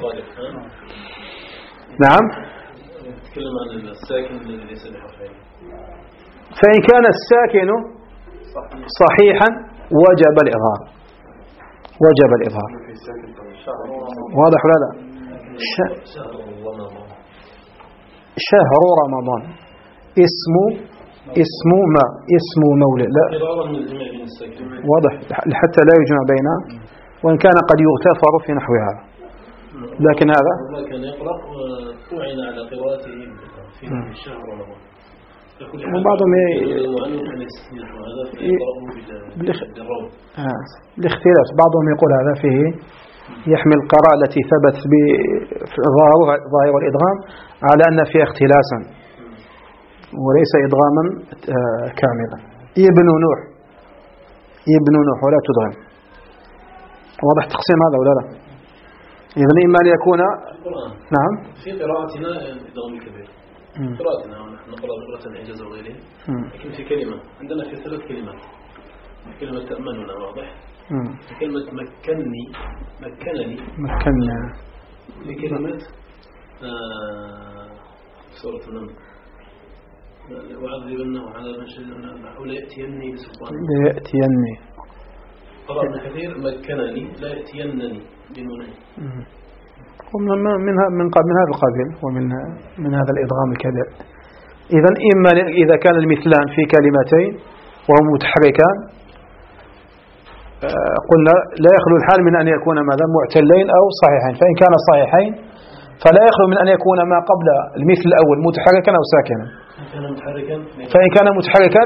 نعم. نتكلم عن الساكن الذي ليس بحرفين. فإن كان الساكن صحيحا وجب الإظهار وجب الإظهار. واضح ولا لا؟ شهر رمضان اسم اسم ما اسم مولد لا واضح حتى لا يجمع بين، وإن كان قد يغتفر في نحو هذا، لكن هذا كان يقرأ وعين على قراءته في شهر رمضان. وبعضهم بالاختلاف، بعضهم يقول هذا فيه يحمل القراءة التي ثبت بظاهر الإدغام على أن فيها اختلاسا وليس إدغاما كاملا. ابن نوح ابن نوح ولا تدغم. واضح تقسيم هذا ولا لا؟ إذن إما أن يكون نعم في قراءتنا الإدغام الكبير قراءتنا ونحن نقرأ لغة الإعجاز وغيره، لكن في كلمة عندنا في ثلاث كلمات. كلمة تأمننا واضح، كلمة مكنني مكنني مكننا، في كلمة آه سورة النمل وعذبنه عذابا شديدا أو لا يأتيني بسلطان. لا يأتيني قرأنا كثير مكنني لا يأتينني بنونين. ومن من من من هذا القبيل ومن من هذا الإدغام الكبير. إذا إما إذا كان المثلان في كلمتين وهم متحركان قلنا لا يخلو الحال من أن يكون ماذا معتلين أو صحيحين، فإن كان صحيحين فلا يخلو من أن يكون ما قبل المثل الأول متحركا أو ساكنا. فإن كان متحركا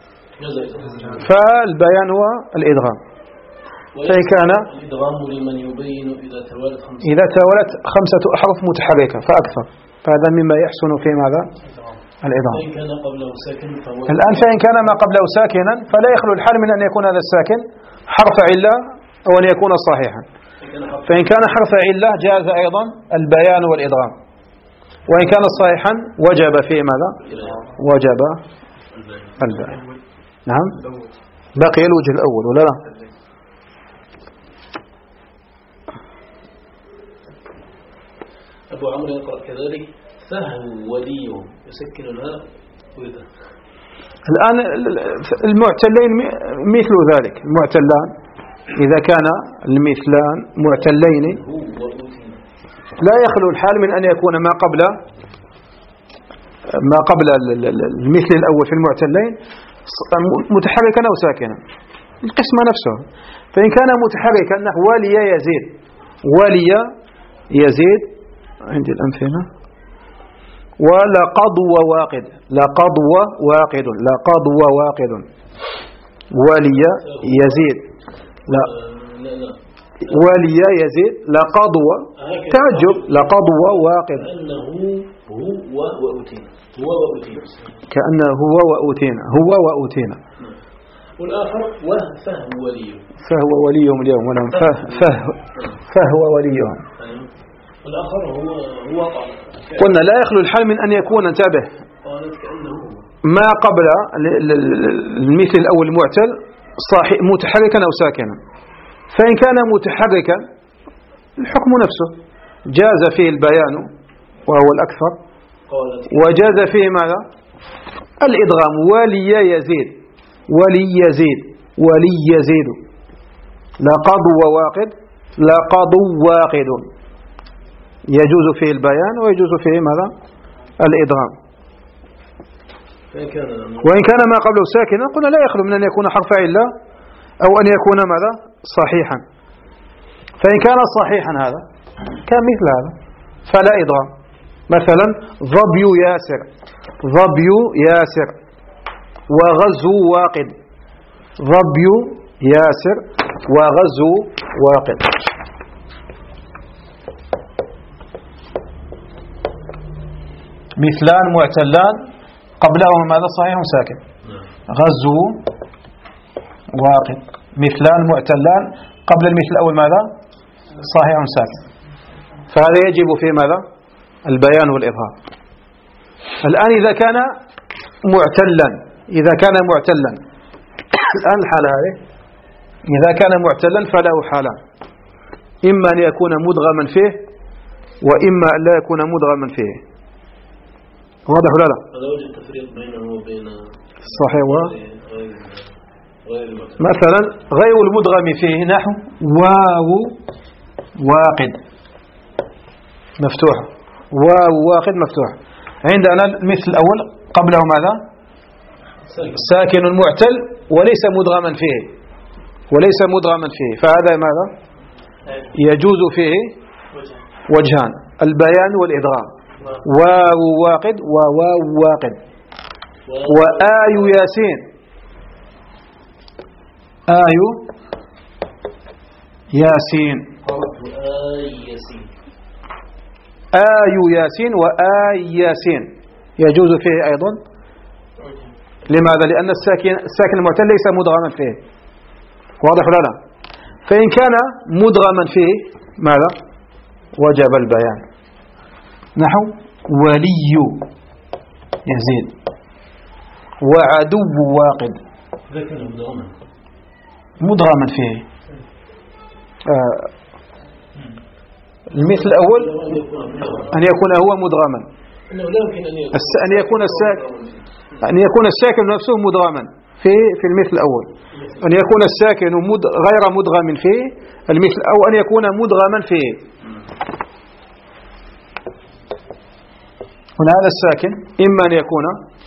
فالبيان هو الإدغام. فإن كان الإدغام لمن يبين إذا توالت خمسة إذا توالت خمسة أحرف متحركة فأكثر، فهذا مما يحسن في ماذا الإدغام. فإن كان قبله ساكن فهو الآن فإن كان ما قبله ساكنا فلا يخلو الحال من أن يكون هذا الساكن حرف علة أو أن يكون صحيحا. فإن كان حرف علة جاز أيضا البيان والإدغام، وإن كان صحيحا وجب فيه ماذا وجب البيان. نعم بقي الوجه الأول ولا لا؟ أبو عمرو يقرأ كذلك فهو ولي يسكن الهاء وإذا. الآن المعتلين مثل ذلك، المعتلان إذا كان المثلان معتلين لا يخلو الحال من أن يكون ما قبل ما قبل المثل الأول في المعتلين متحركا أو ساكنا، القسمة نفسه. فإن كان متحركا نحو ولي يزيد، ولي يزيد عندي الأمثلة، ولقض وواقد، لقض وواقد، لقض وواقد، ولي يزيد، لا ولي يزيد، لقض تعجب، لقض وواقد هو وأوتينا، هو وأوتينا كأنه هو وأوتينا، هو وأوتينا. والآخر وفهو ولي، فهو وليهم اليوم ولهم فهو فهو وليهم. والآخر هو هو قال. قلنا لا يخلو الحال من أن يكون انتبه ما قبل المثل الأول المعتل صاحب متحركا أو ساكنا. فإن كان متحركا الحكم نفسه جاز فيه البيان وهو الأكثر، وجاز فيه ماذا الإدغام، ولي يزيد، ولي يزيد، ولي يزيد، لقض وواقد، لقض واقد، يجوز فيه البيان ويجوز فيه ماذا الإدغام. وإن كان ما قبله ساكنا قلنا لا يخلو من أن يكون حرف علة أو أن يكون ماذا صحيحا. فإن كان صحيحا هذا كان مثل هذا فلا إدغام. مثلا ظبي ياسر، ظبي ياسر، وغزو واقد، ظبي ياسر وغزو واقد. مثلان معتلان قبلهما ماذا صحيح ساكن، غزو واقد. مثلان معتلان قبل المثل الأول ماذا صحيح ساكن، فهذا يجب في ماذا البيان والإظهار. الآن إذا كان معتلا، إذا كان معتلا الآن الحالة هذه إذا كان معتلا فله حالان، إما أن يكون مدغما فيه وإما أن لا يكون مدغما فيه. واضح ولا لا؟ هذا وجه التفريق بينه وبين الصحيح و غير مثلا غير المدغم فيه نحو واو واقد مفتوح، واو واقد مفتوح. عندنا المثل الأول قبله ماذا ساكن معتل وليس مدغما فيه، وليس مدغما فيه، فهذا ماذا يجوز فيه وجهان البيان والإدغام. واو واقد وواو واقد. وآي ياسين، آي ياسين، آي ياسين وآي ياسين يجوز فيه أيضا. لماذا؟ لأن الساكن الساكن المعتل ليس مدغما فيه. واضح ولا لا؟ فإن كان مدغما فيه ماذا وجب البيان. نحو ولي، يزيد. وعدو واقد ذكر مدغما مدغما فيه. آه المثل الأول أن يكون هو مدغما، أن يكون الساكن أن يكون الساكن نفسه مدغما في في المثل الأول، أن يكون الساكن مد غير مدغم فيه المثل، أو أن يكون مدغما فيه. هنا هذا الساكن إما أن يكون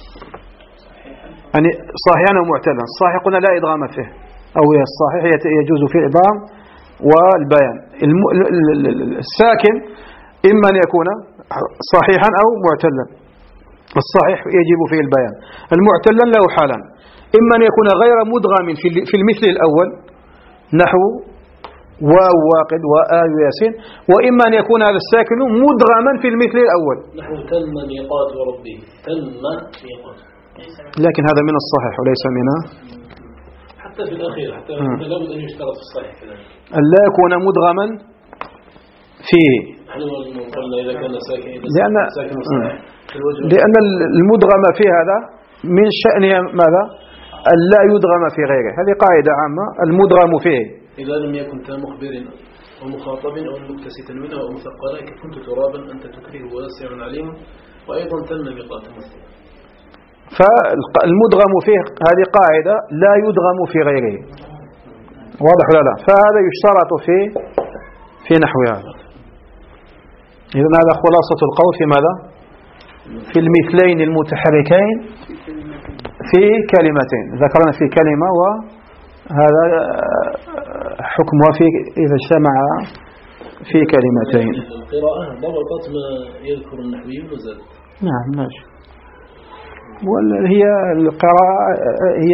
أن صحيحا أو معتلا. الصحيح قلنا لا إدغام فيه، أو الصحيح يجوز فيه الإدغام والبيان. الساكن إما أن يكون صحيحا أو معتلا. الصحيح يجب فيه البيان. المعتلا له حالان: إما أن يكون غير مدغم في المثل الأول نحو واو واقد وآل ياسين، وإما أن يكون هذا الساكن مدغما في المثل الأول نحو تم ميقات ربه، تم ميقات. لكن هذا من الصحيح وليس من حتى في الأخير، حتى لابد أن يشترط في الصحيح أن لا يكون مدغما فيه، إذا كان ساكن لأن لأن المدغم في هذا من شأنه ماذا؟ أن لا يدغم في غيره. هذه قاعدة عامة. المدغم فيه إذا لم يكن مخبر ومخاطب أو مكتسي تنوين أو مثقلا كنت ترابا أنت تكره واسع عليم، وأيضا تم ميقات مسلم. فالمدغم فيه هذه قاعدة لا يدغم في غيره. واضح ولا لا؟ فهذا يشترط في في نحو هذا. إذن هذا خلاصة القول في ماذا؟ في المثلين المتحركين في كلمتين. ذكرنا في كلمة، وهذا حكمها في إذا اجتمع في كلمتين. القراءة ضبطت ما يذكر النحوي وزاد. نعم ماشي. وهي القراءة هي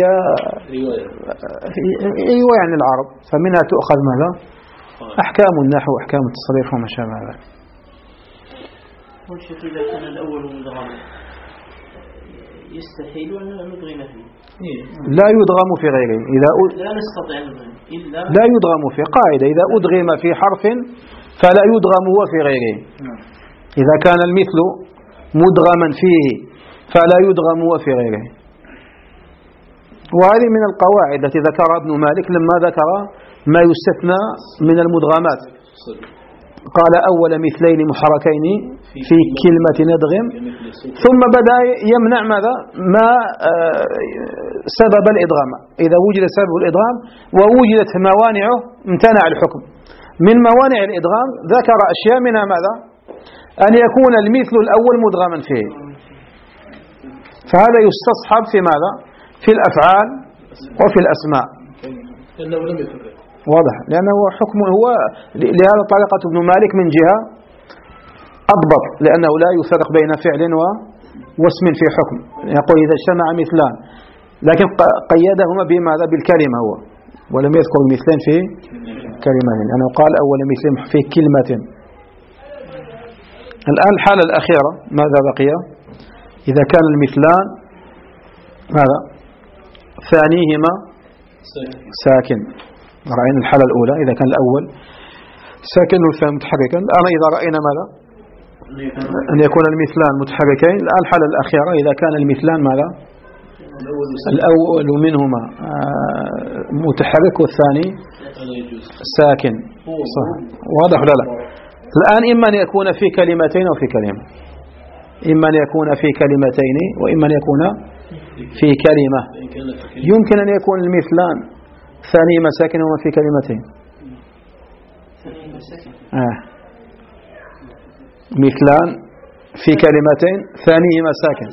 رواية عن العرب، فمنها تؤخذ ماذا؟ أحكام النحو وأحكام التصريف وما شابه ذلك. والشيخ إذا كان الأول مدغم يستحيل أن ندغم فيه. لا يدغم في غيره. إذا أد... لا نستطيع ندغم إلا لا يدغم في قاعدة. إذا أدغم في حرف فلا يدغم هو في غيره. إذا كان المثل مدغما فيه فلا يدغم هو في غيره. وهذه من القواعد التي ذكرها ابن مالك لما ذكر ما يستثنى من المدغمات. قال أول مثلين محركين في كلمة ندغم، ثم بدأ يمنع ماذا؟ ما سبب الإدغام. إذا وجد سبب الإدغام ووجدت موانعه امتنع الحكم. من موانع الإدغام ذكر أشياء منها ماذا؟ أن يكون المثل الأول مدغما فيه، فهذا يستصحب في ماذا؟ في الأفعال وفي الأسماء. واضح، لأنه حكم هو لهذا طريقة ابن مالك من جهة أضبط، لأنه لا يفرق بين فعل واسم في حكم. يقول إذا اجتمع مثلان، لكن قيدهما بماذا؟ بالكلمة هو، ولم يذكر المثلين في كلمة، لأنه قال أول مثل في كلمة. الآن الحالة الأخيرة ماذا بقي؟ إذا كان المثلان ماذا؟ ثانيهما ساكن. رأينا الحالة الأولى إذا كان الأول ساكن والثاني متحركا. الآن إذا رأينا ماذا؟ أن يكون المثلان متحركين. الآن الحالة الأخيرة إذا كان المثلان ماذا؟ الأول منهما متحرك والثاني ساكن. صح. واضح ولا لا؟ الآن إما أن يكون في كلمتين أو في كلمة، إما أن يكون في كلمتين وإما أن يكون في كلمة. يمكن أن يكون المثلان ثانيهما ساكن وما في كلمتين. آه. مثلان في كلمتين ثانيهما ساكن.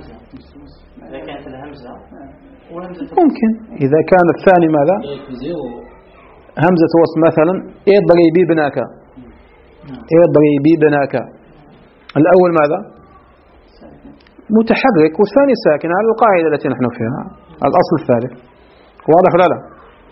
ممكن إذا كان الثاني ماذا؟ همزة وصل مثلا اضربي بابنك، اضربي بابنك. الأول ماذا؟ متحرك والثاني ساكن، على القاعدة التي نحن فيها، الأصل الثالث. واضح ولا لا؟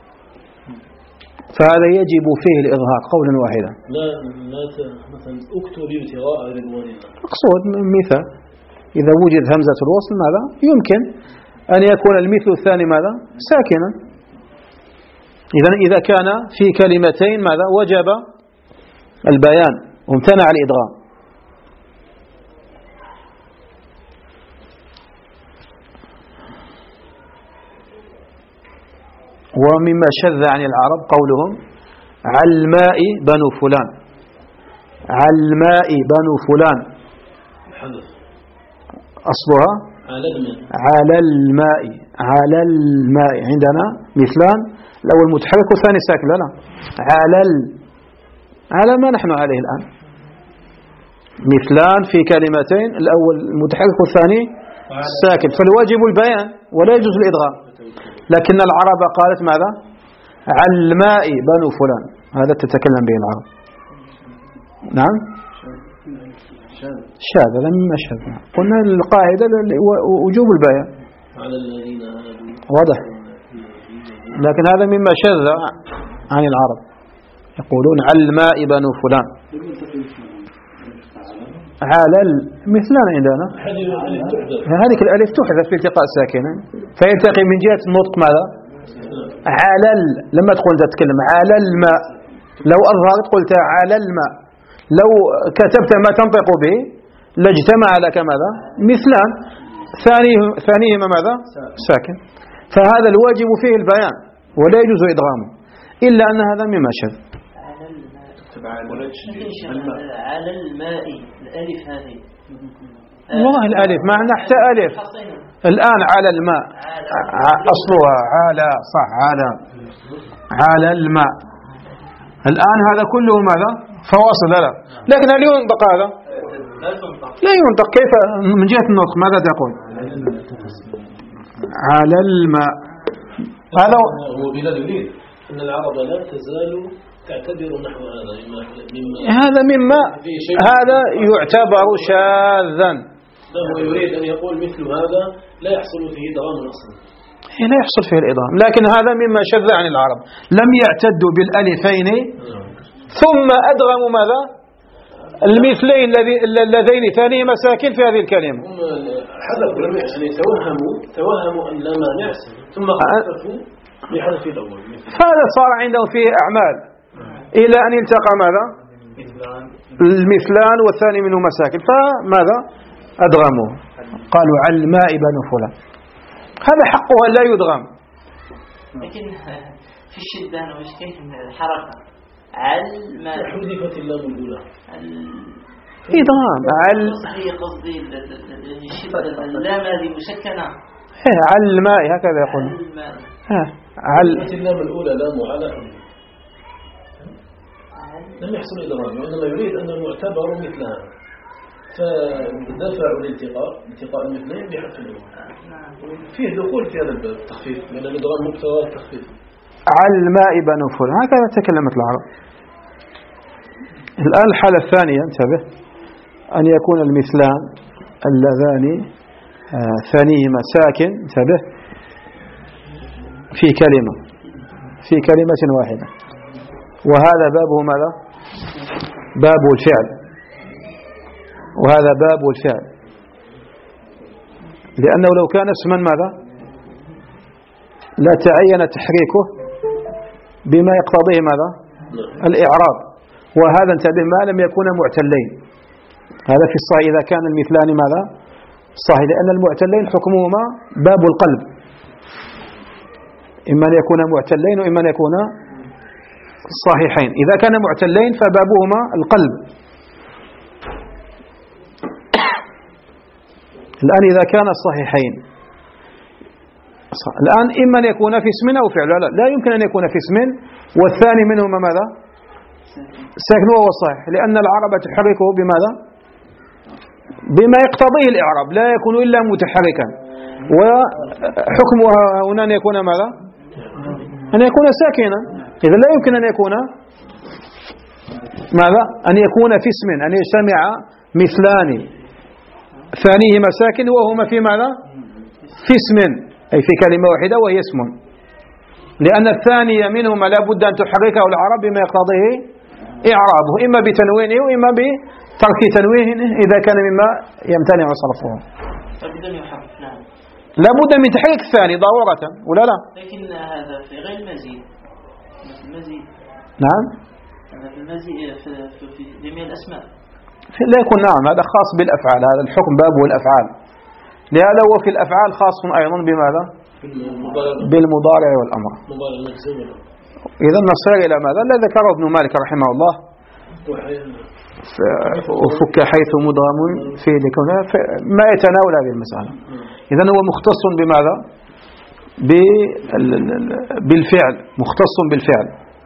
فهذا يجب فيه الإظهار قولا واحدا. لا لا مثلا اكتب ابتغاء رضوان الله. مقصود مثال إذا وجد همزة الوصل ماذا؟ يمكن أن يكون المثل الثاني ماذا؟ ساكنا. إذا إذا كان في كلمتين ماذا؟ وجب البيان وامتنع الإدغام. ومما شذ عن العرب قولهم علماء بنو فلان، علماء بنو فلان أصلها على الماء، على الماء. عندنا مثلان، الأول متحرك والثاني ساكن. لا لا، على ال... على ما نحن عليه الآن. مثلان في كلمتين، الأول المتحرك والثاني ساكن، فالواجب البيان ولا يجوز الإدغام. لكن العرب قالت ماذا؟ على الماء بنو فلان، هذا تتكلم به العرب. نعم شاذ، هذا مما شاذ. قلنا القاعدة وجوب البيان واضح، لكن هذا مما شاذ عن العرب، يقولون على الماء بنو فلان. على مثلان عندنا هذه الألف تحذف في التقاء الساكنين فيلتقي من جهة النطق ماذا؟ على ال... لما تقول تتكلم على الماء، لو أظهرت قلت على الماء، لو كتبت ما تنطق به لاجتمع لك ماذا؟ مثلان، ثانيه ثانيهما ماذا؟ ساكن. فهذا الواجب فيه البيان ولا يجوز إدغامه، إلا أن هذا مما شذ. على الماء الألف هذه والله الألف معنى حتى ألف الآن على الماء أصلها على، صح، على على الماء. الآن هذا كله ماذا؟ فواصل. لا، لكن هل ينطق هذا؟ لا ينطق. كيف من جهة النطق ماذا تقول؟ على الماء. هذا هو بلاد يريد أن العرب لا تزال تعتبر نحو هذا مما هذا مما هذا يعتبر شاذا. هو يريد أن يقول مثل هذا لا يحصل فيه إدغام أصلا، لا يحصل فيه الإدغام، لكن هذا مما شذ عن العرب، لم يعتدوا بالألفين ثم أدغموا ماذا؟ المثلين اللذين ثانيهما ساكن في هذه الكلمة. هم حذفوا لم يعني توهموا توهموا أن لا مانع ثم خففوا بحذف الأول. هذا صار عندهم فيه أعمال إلى أن يلتقى ماذا؟ المثلان والثاني منهما ساكن، فماذا؟ أدغموه، قالوا على الماء بنو فلان. هذا حقه أن لا يدغم. لكن في الشدة أنا مشكلة الحركة على الماء حذفت اللام الأولى إدغام. على قصدي قصدي الشدة اللام هذه مسكنة على الماء هكذا يقول. على اللام الأولى لام على لم يحصل إدغام، وإنما يريد أن المعتبر مثلها فدفع الالتقاء التقاء المثلين بحذف الأول. فيه دخول في هذا الباب التخفيف، لأن الإدغام مقتضى التخفيف. على الماء بنو فلان، هكذا تكلمت العرب. الآن الحالة الثانية، انتبه، أن يكون المثلان اللذان آه ثانيهما ساكن، انتبه، في كلمة في كلمة واحدة، وهذا بابه ماذا؟ باب الفعل، وهذا باب الفعل، لأنه لو كان اسما ماذا؟ لا تعين تحريكه بما يقتضيه ماذا؟ الإعراب. وهذا انتبه ما لم يكون معتلين، هذا في الصحيح إذا كان المثلان ماذا؟ صحيح، لأن المعتلين حكمهما باب القلب، إما أن يكون معتلين وإما أن يكون صحيحين. إذا كان معتلين فبابهما القلب. الآن إذا كان الصحيحين الآن إما أن يكون في اسم أو فعل، لا, لا يمكن أن يكون في اسم والثاني منهما ماذا؟ ساكن وهو صحيح، لأن العرب تحركه بماذا؟ بما يقتضيه الإعراب، لا يكون إلا متحركا. وحكمها هنا أن يكون ماذا؟ أن يكون ساكنا. إذا لا يمكن أن يكون ماذا؟ أن يكون في اسم، أن يجتمع مثلان ثانيهما ساكن وهما في ماذا؟ في اسم، أي في كلمة واحدة وهي اسم، لأن الثانية منهما لا بد أن تحركه العرب بما يقتضيه إعرابه، إما بتنوينه وإما بترك تنوينه إذا كان مما يمتنع صرفه. لا بد من تحريك الثاني ضرورة ولا لا؟ لكن هذا في غير المزيد، المزيد نعم، هذا في المزيد في جميع الأسماء لا يكون. نعم، هذا خاص بالأفعال، هذا الحكم بابه الأفعال، لهذا هو في الأفعال خاص أيضا بماذا؟ بالمضارع والأمر. إذا نصير إلى ماذا؟ الذي ذكره ابن مالك رحمه الله وفك حيث مدغم في لكونه ما يتناول هذه المسألة. إذا هو مختص بماذا؟ بالفعل، مختص بالفعل،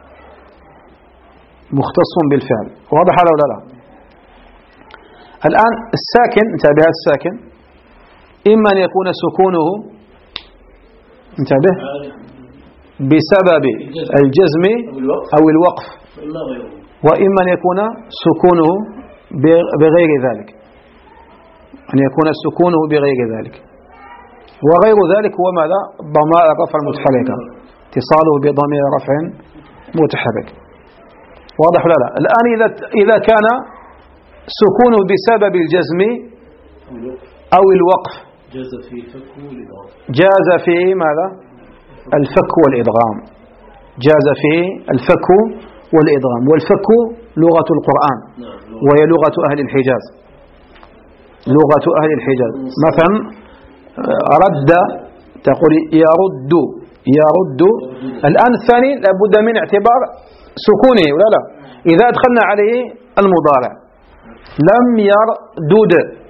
مختص بالفعل. واضح هذا ولا لا؟ الآن الساكن، انتبه، الساكن إما أن يكون سكونه، انتبه، بسبب الجزم أو الوقف، وإما أن يكون سكونه بغير ذلك، أن يكون سكونه بغير ذلك. وغير ذلك هو ماذا؟ ضمائر رفع المتحركة، اتصاله بضمير رفع متحرك. واضح ولا لا؟ الآن إذا إذا كان سكونه بسبب الجزم أو الوقف جاز فيه الفك والإدغام، جاز فيه ماذا؟ الفك والإدغام، جاز فيه الفك والإدغام. والفك لغة القرآن وهي لغة أهل الحجاز، لغة أهل الحجاز. مثلا رد، تقول يرد، يرد. الآن الثاني لابد من اعتبار سكونه ولا لا؟ إذا أدخلنا عليه المضارع لم يردد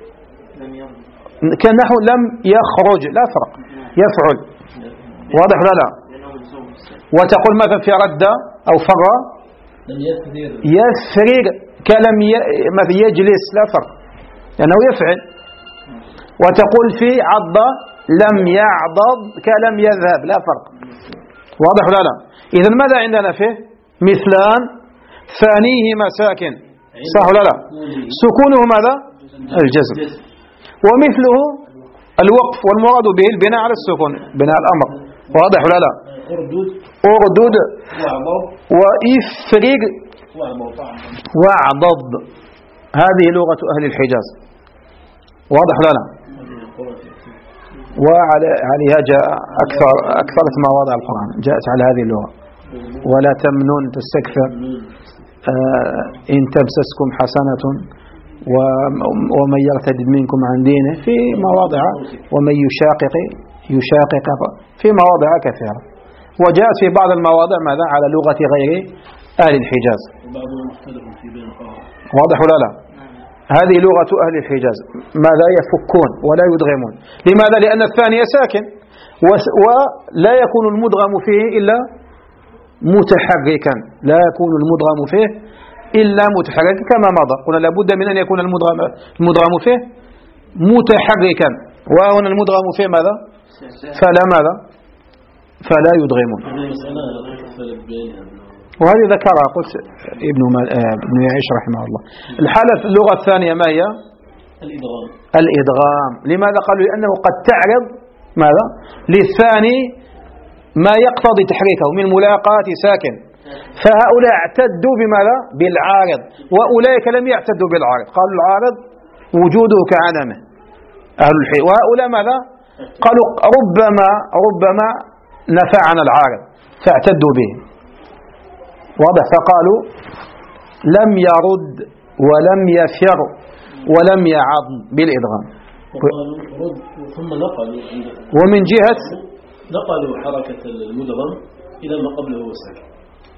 كنحو لم يخرج، لا فرق، يفعل. واضح ولا لا؟ وتقول مثلا في رد أو فر يفرر كلم يجلس، لا فرق لأنه يفعل. وتقول في عض لم يعضض كلم يذهب، لا فرق. واضح ولا لا؟ إذن ماذا عندنا فيه؟ مثلان ثانيهما ساكن، صح ولا لا؟ سكونه ماذا؟ الجزم. ومثله الوقف، والمراد به البناء على السكون، بناء الأمر. واضح ولا لا؟ أردد وإفرق وعضض، هذه لغة أهل الحجاز. واضح ولا لا؟ وعليها جاء أكثر أكثر مواضع القرآن جاءت على هذه اللغة. ولا تمنن تستكثر إن تمسسكم حسنة ومن يرتد منكم عن دينه، في مواضع، ومن يشاقق يشاقق في مواضع كثيرة. وجاءت في بعض المواضع ماذا؟ على لغة غير أهل الحجاز. واضح ولا لا؟ هذه لغة أهل الحجاز، ماذا؟ يفكون ولا يدغمون. لماذا؟ لأن الثانية ساكن، ولا يكون المدغم فيه إلا متحركا، لا يكون المدغم فيه إلا متحركا كما مضى. قلنا لابد من أن يكون المدغم المدغم فيه متحركا، وهنا المدغم فيه ماذا؟ فلا ماذا؟ فلا يدغمون. وهذه ذكرها قلت ابن ابن يعيش رحمه الله. الحالة في اللغة الثانية ما هي؟ الإدغام. الإدغام. لماذا؟ قالوا لأنه قد تعرض ماذا؟ للثاني ما يقتضي تحريكه من ملاقاة ساكن، فهؤلاء اعتدوا بماذا؟ بالعارض، وأولئك لم يعتدوا بالعارض، قالوا العارض وجوده كعدمه أهل الحي. وهؤلاء ماذا؟ قالوا ربما ربما نفعنا العارض فاعتدوا به. واضح؟ فقالوا لم يرد ولم يفر ولم يعض بالإدغام. ثم نقلوا ومن جهة نقلوا حركة المدغم إلى ما قبله هو ساكن.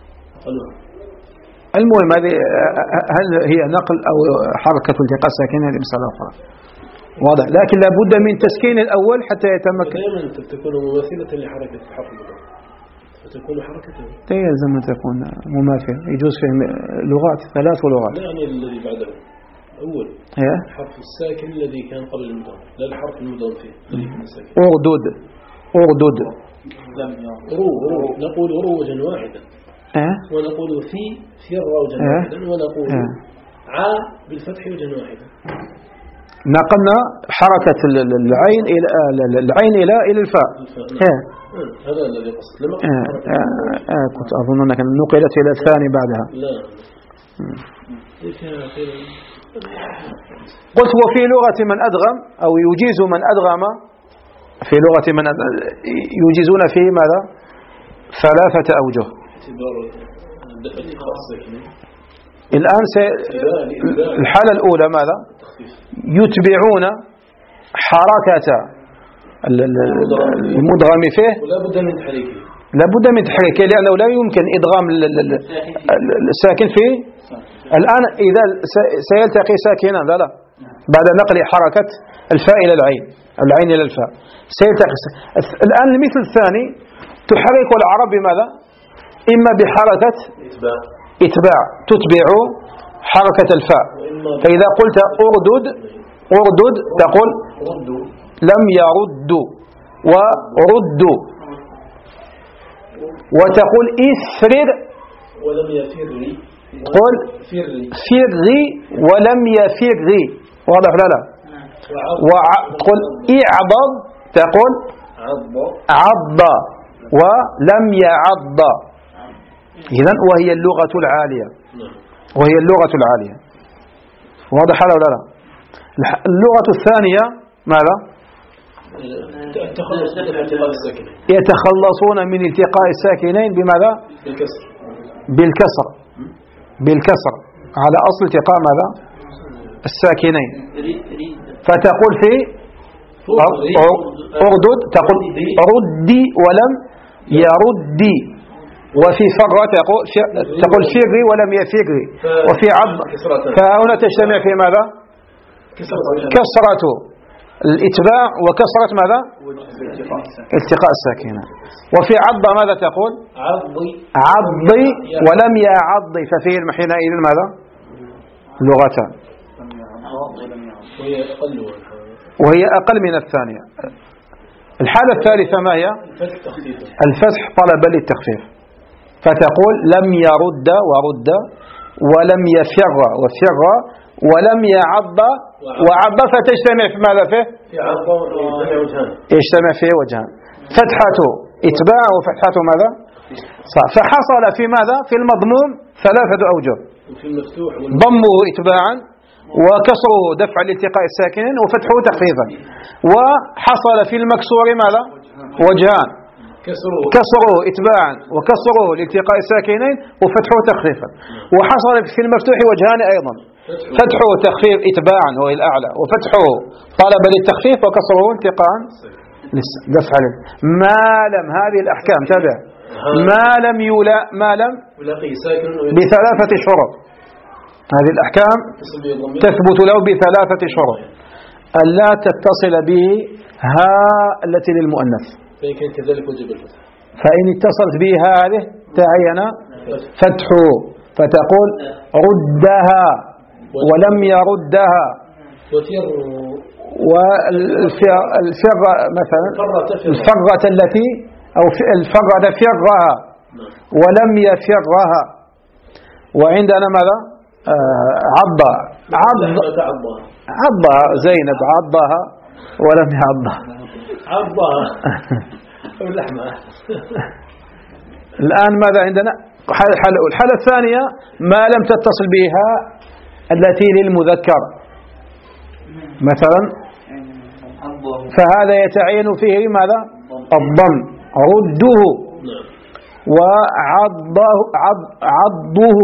المهم هذه هل هي نقل أو حركة التقاء ساكن؟ هذه مسألة أخرى. واضح؟ لكن لابد من تسكين الأول حتى يتمكن. دائما تكون مماثلة لحركة حرف المدغم، فتكون حركته يلزم أن تكون مماثلة. يجوز في لغات ثلاث لغات. لا يعني الذي بعده أول الحرف الساكن الذي كان قبل المدغم، لا الحرف المدغم فيه. أردد أردد رو رو نقول روجا واحدا، أه؟ ونقول في في الروجا أه؟ واحدا، ونقول أه؟ عا بالفتح وجا واحدا. نقلنا حركة العين إلى العين إلى إلى الفاء. أه؟ هذا الذي قصد. لما أه؟ أه؟ كنت أظن أنك نقلت إلى الثاني بعدها. لا. قلت وفي لغة من أدغم أو يجيز من أدغم، في لغة من يجيزون فيه ماذا؟ ثلاثة أوجه. الآن الحالة الأولى ماذا؟ يتبعون حركة المدغم فيه ولا بد من تحريكه لا بد من تحريكه لأنه لا يمكن إدغام الساكن فيه. الآن إذا سيلتقي ساكنا لا لا بعد نقل حركة الفاء إلى العين العين إلى الفاء سيلتقي. الآن المثل الثاني تحرك الأعراب بماذا؟ إما بحركة إتباع تتبع حركة الفاء، فإذا قلت أردد أردد تقول لم يردوا وردوا، وتقول إفرر ولم يفري تقول فري ولم يفري. واضح لا لا؟ وتقول إعضض تقول عض ولم يعض. إذن وهي اللغة العالية وهي اللغة العالية. واضح لا ولا لا؟ اللغة الثانية ماذا؟ يتخلصون من التقاء الساكنين بماذا؟ بالكسر بالكسر بالكسر على أصل التقاء ماذا؟ الساكنين. فتقول في أردد تقول ردي ولم يردي، وفي فرة تقول تقول فري ولم يفري، وفي عض. فهنا تجتمع في ماذا؟ كسرة الإتباع وكسرة ماذا؟ التقاء الساكنة. وفي عض ماذا تقول؟ عضي ولم يعضي، ففيه حينئذ ماذا؟ لغتان وهي أقل من الثانية. الحالة الثالثة ما هي؟ الفتح طلبا للتخفيف، فتقول لم يرد ورد ولم يفر وفر ولم يعض وعض، فتجتمع في ماذا فيه؟ يجتمع فيه وجهان، فتحة إتباع وفتحة ماذا؟ فحصل في ماذا؟ في المضموم ثلاثة أوجه: ضمه إتباعا وكسره دفع الالتقاء الساكنين وفتحه تخفيفا. وحصل في المكسور ماذا؟ وجهان: كسره إتباعا وكسره لالتقاء الساكنين وفتحه تخفيفا. وحصل في المفتوح وجهان أيضا: فتحه تخفيف إتباعا وهو الأعلى، وفتحه طلب للتخفيف وكسره التقاء دفع. ما لم هذه الأحكام تابع ما لم يلا ما لم بثلاثة شروط. هذه الأحكام تثبت له بثلاثة شروط: ألا تتصل به ها التي للمؤنث، فإن اتصلت به هذه تعين فتحه، فتقول ردها ولم يردها. والفر مثلا الفرة التي أو الفرة فرها ولم يفرها. وعندنا ماذا؟ آه عض عض عضها زينب عضها ولم يعضها عضها اللحمة. الآن ماذا عندنا؟ الحالة الثانية ما لم تتصل بها التي للمذكر مثلا، فهذا يتعين فيه ماذا؟ الضم: رده وعضه عضه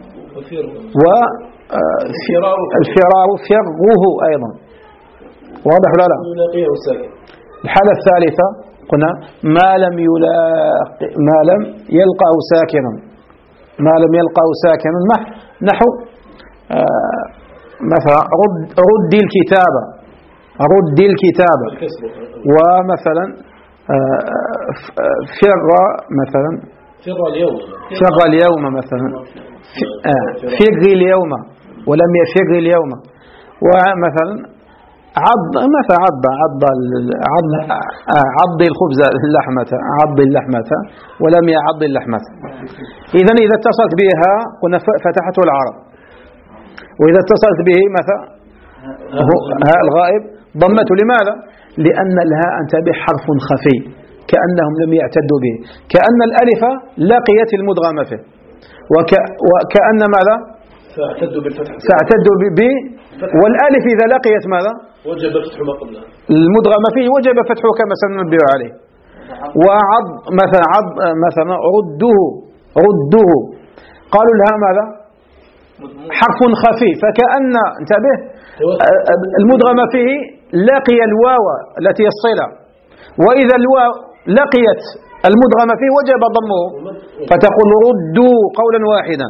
والفرار فرغه أيضا. واضح ولا لا؟ الحالة الثالثة قلنا ما لم يلاق ما لم يلقه ساكنا ما لم يلقه ساكنا نحو آه مثلا رد رد الكتابة رد الكتابة، ومثلا آه فر مثلا فر اليوم فر اليوم مثلا فر اليوم ولم يفر اليوم. ومثلا عض مثلا عض عض عض عض الخبز اللحمة عض اللحمة ولم يعض اللحمة. إذن إذا اتصلت بها قلنا فتحته العرب، وإذا اتصلت به مثلا هاء الغائب ضمته. لماذا؟ لأن الهاء انتبه حرف خفي كأنهم لم يعتدوا به، كأن الألف لقيت المدغم فيه، وك وكأن ماذا؟ فاعتدوا بالفتح فاعتدوا به، والألف إذا لقيت ماذا؟ وجب فتح ما قبلها المدغم فيه وجب فتحه كما سننبه عليه. وعض مثلا عض مثلا رده رده قالوا لها ماذا؟ حرف خفي، فكأن انتبه المدغم فيه لقي الواو التي الصلة وإذا الواو لقيت المدغم فيه وجب ضمه، فتقول ردوا قولا واحدا،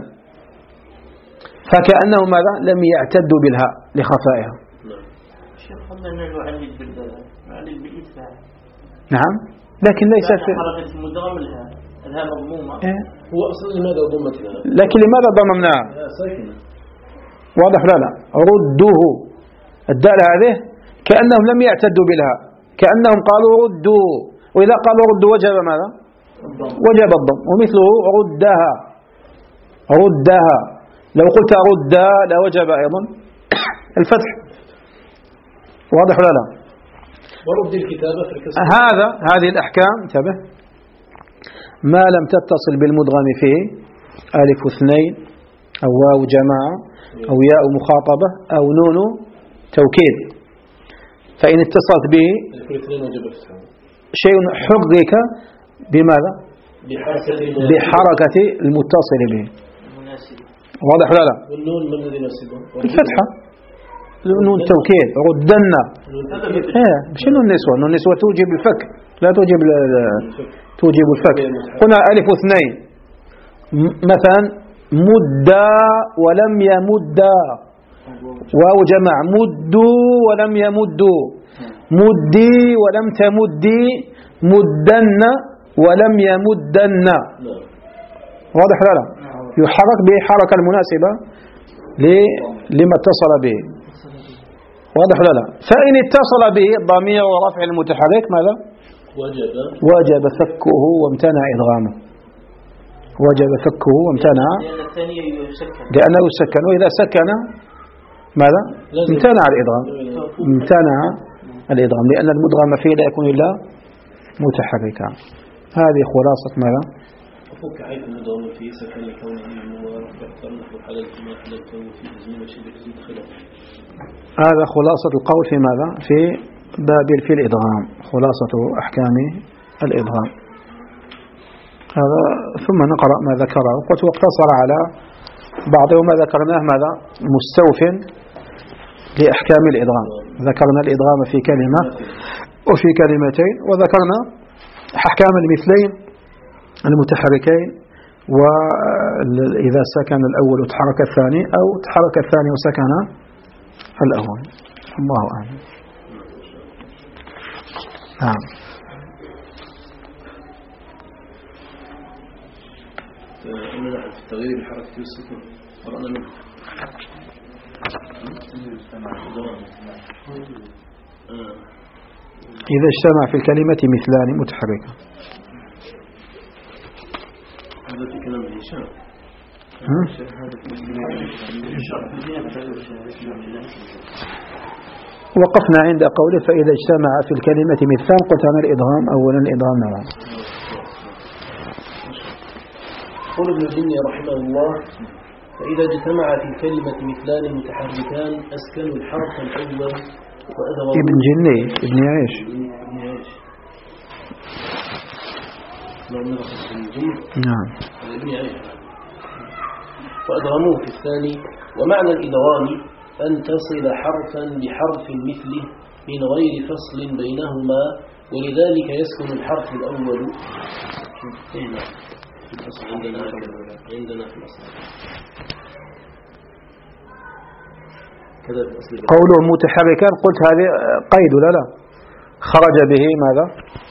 فكأنه ماذا لم يعتدوا بالهاء لخفائها. شيخ قلنا نعلل بالإتباع. نعم، لكن ليس في حركة المدغم الهاء الهاء مضمومة. إيه؟ هو أصلا لماذا ضمتنا؟ لكن لماذا ضممناها؟ ساكنة. واضح؟ لا لا، ردوه الدال هذه كأنهم لم يعتدوا بالهاء، كأنهم قالوا ردوا، وإذا قالوا ردوا وجب ماذا؟ وجب الضم. ومثله ردها، ردها لو قلت ردا لوجب أيضا الفتح. واضح ولا لا؟ ورد الكتابة في الكسر. هذا هذه الأحكام انتبه، ما لم تتصل بالمدغم فيه ألف اثنين أو واو جماعة أو ياء مخاطبة أو نون توكيد، فإن اتصلت به شيء حرك بماذا؟ بحركة المتصل به. واضح ولا لا؟ والنون من الذي يناسبه؟ الفتحة، نون توكيد. ردنا ايه مش نون النسوة، نون النسوة توجب الفك، لا توجب توجب الفك. هنا ألف اثنين مثلا مدّا ولم يمدّا، واو جمع مدّوا ولم يمدّوا، مدّي ولم تمدّي، مدّن ولم يمدّن. واضح ولا لا؟ يحرك بحركة المناسبة لما اتصل به. واضح ولا لا؟ فإن اتصل به ضمير رفع المتحرك ماذا؟ وجب وجب فكه وامتنع إدغامه، وجب فكه وامتنع لأنه سكن، وإذا سكن ماذا؟ امتنع الإدغام، امتنع الإدغام لأن المدغم فيه لا يكون إلا متحركا. هذه خلاصة ماذا؟ فك عيب المدغم فيه سكن لكونه ويحتر نحو حلال كما حللته في تزمين شبه تزيد خلاف. هذا خلاصة القول في ماذا؟ في باب في الإدغام، خلاصة أحكام الإدغام. هذا ثم نقرأ ما ذكره، قلت واقتصر على بعض وما ذكرناه ماذا؟ مستوف لأحكام الإدغام. ذكرنا الإدغام في كلمة وفي كلمتين، وذكرنا أحكام المثلين المتحركين، وإذا سكن الأول وتحرك الثاني أو تحرك الثاني وسكن الأول. الله أعلم. نعم. أننا في التغيير بحركة السكون قرأنا منه. إذا اجتمع في الكلمة مثلان متحركة. هذا في كلام هشام. وقفنا عند قوله فإذا اجتمع في الكلمة مثلان، قلت عن الإدغام أولا الإدغام نوعان. قول ابن الجني رحمه الله فإذا اجتمع في الكلمة مثلان متحركان أسكنوا الحرف الأول وأدغموا. ابن جني ابن عيش نعم ابن عيش وأدغموه في الثاني. ومعنى الإدغام أن تصل حرفا بحرف مثله من غير فصل بينهما، ولذلك يسكن الحرف الأول هنا في الفصل عندنا عندنا في الأصل كذا في الأصل. قوله متحركان قلت هذه قيد ولا لا؟ خرج به ماذا؟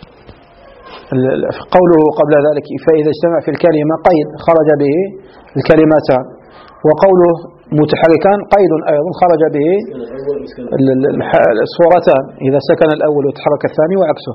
قوله قبل ذلك فإذا اجتمع في الكلمة قيد خرج به الكلمتان، وقوله متحركان قيد أيضا خرج به الصورتان إذا سكن الأول وتحرك الثاني وعكسه.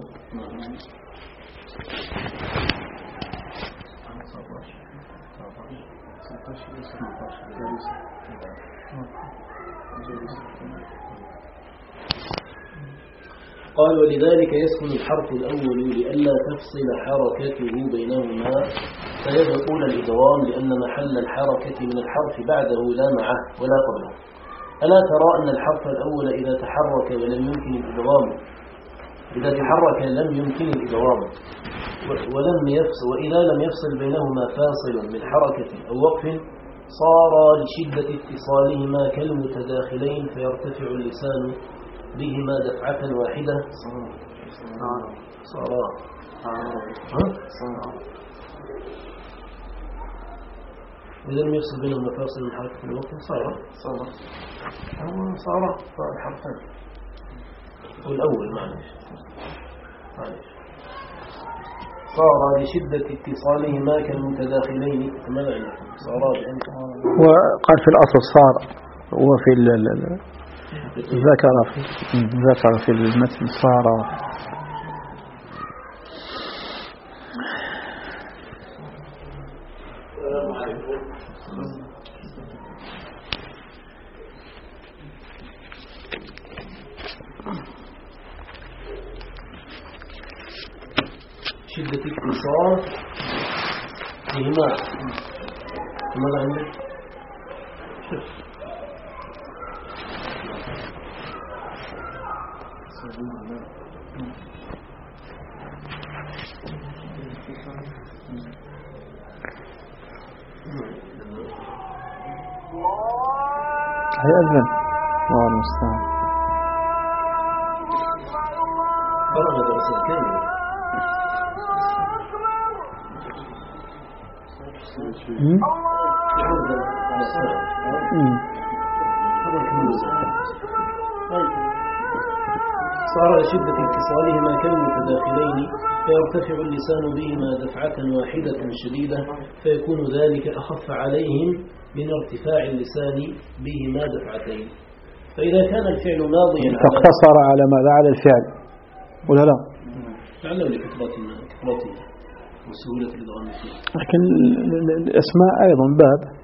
قال ولذلك يسكن الحرف الأول لئلا تفصل حركته بينهما فيبطل الإدغام، لأن محل الحركة من الحرف بعده لا معه ولا قبله. ألا ترى أن الحرف الأول إذا تحرك ولم يمكن الإدغام إذا تحرك لم يمكن الإدغام ولم يفصل، وإذا لم يفصل بينهما فاصل من حركة أو وقف صار لشدة اتصالهما كالمتداخلين فيرتفع اللسان بهما دفعة واحدة صار إذا لم يفصل بينهم مفاصل من حركة الوقت صار صار هو صار الحرفان والأول معلش معلش صار لشدة اتصالهما كالمتداخلين ماذا عندكم صار وقال في الأصل صار وفي ال ذكر في ذكر في المتن صار شدة اتصال فيهما ماذا عندك شوف هيأذن الله المستعان فرغ درسا كاملا صار لشدة اتصالهما كالمتداخلين فيرتفع اللسان بهما دفعة واحدة شديدة فيكون ذلك أخف عليهم من ارتفاع اللسان بهما دفعتين. فإذا كان الفعل ماضيا اقتصر على ماذا على الفعل ولا لا لعله لكثرة كثرته وسهولة الإدغام فيه لكن الأسماء أيضا باب.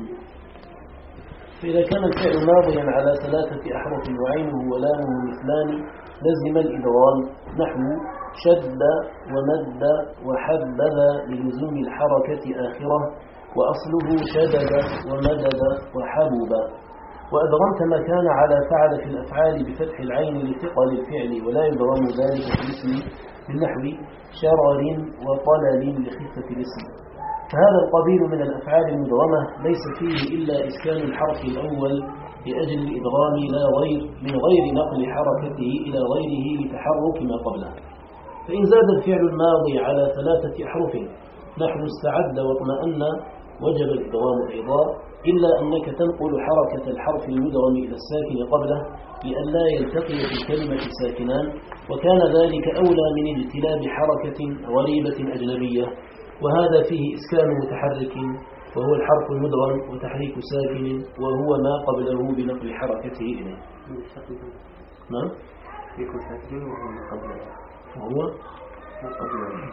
فإذا كان الفعل ماضيا على ثلاثة أحرف وعينه ولامه مثلان لزم الإدغام نحو شد ومد وحبذ للزوم الحركة آخرة وأصله شدد ومدد وحبب. وأدغمت ما كان على فعل في الأفعال بفتح العين لثقل الفعل ولا يدغم ذلك في الاسم بالنحو شرر وطلل لخفة الاسم. فهذا القبيل من الأفعال المدغمة ليس فيه إلا إسكان الحرف الأول لأجل الإدغام لا غير من غير نقل حركته إلى غيره لتحرك ما قبله. فإن زاد الفعل الماضي على ثلاثة أحرف نحو استعد واطمأن وجب الإدغام أيضا إلا أنك تنقل حركة الحرف المدغم إلى الساكن قبله لئلا يلتقي في الكلمة ساكنان وكان ذلك أولى من اجتلاب حركة غريبة أجنبية وهذا فيه إسكان متحرك وهو الحرف المدغم وتحريك ساكن وهو ما قبله بنقل حركته إليه. نعم تحريك ساكن وهو ما قبله وهو ما قبله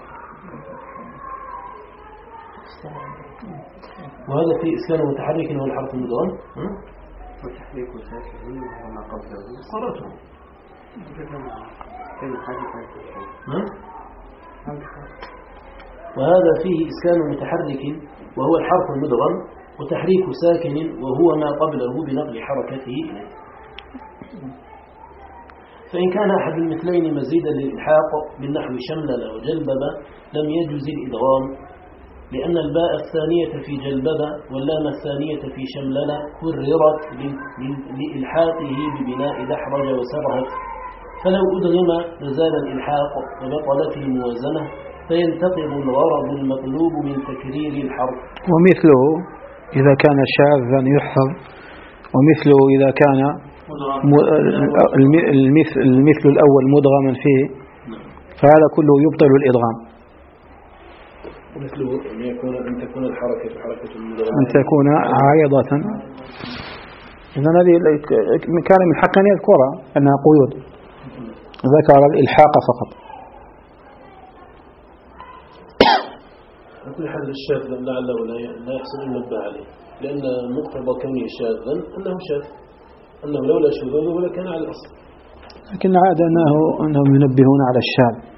وهذا فيه إسكان متحرك وهو الحرف المدغم وتحريك ساكن وهو ما قبله قرأته نعم وهذا فيه إسكان متحرك وهو الحرف المدغم وتحريك ساكن وهو ما قبله بنقل حركته إليه. فإن كان أحد المثلين مزيدا للإلحاق من نحو شملل وجلبب لم يجوز الإدغام لأن الباء الثانية في جلبب واللام الثانية في شملل كررت لإلحاقه ببناء دحرج وسرهت فلو أدغم نزال الإلحاق وبطلت الموازنة فينتقض الغرض المطلوب من تكرير الحرف. ومثله إذا كان شاذا يحفظ ومثله إذا كان المثل الأول مدغما فيه فهذا كله يبطل الإدغام. مثله أن يكون أن تكون الحركة حركة المدغم أن تكون عارضة. إذن هذه كان من حق أن يذكرها أنها قيود ذكر الإلحاق فقط. كل حد الشاذ لعله لا يحصل أن ينبه عليه لأن مقتضى كونه شاذا أنه شاذ أنه لولا شذوذه لكان على الأصل لكن عاد أنه أنهم ينبهون على الشاذ.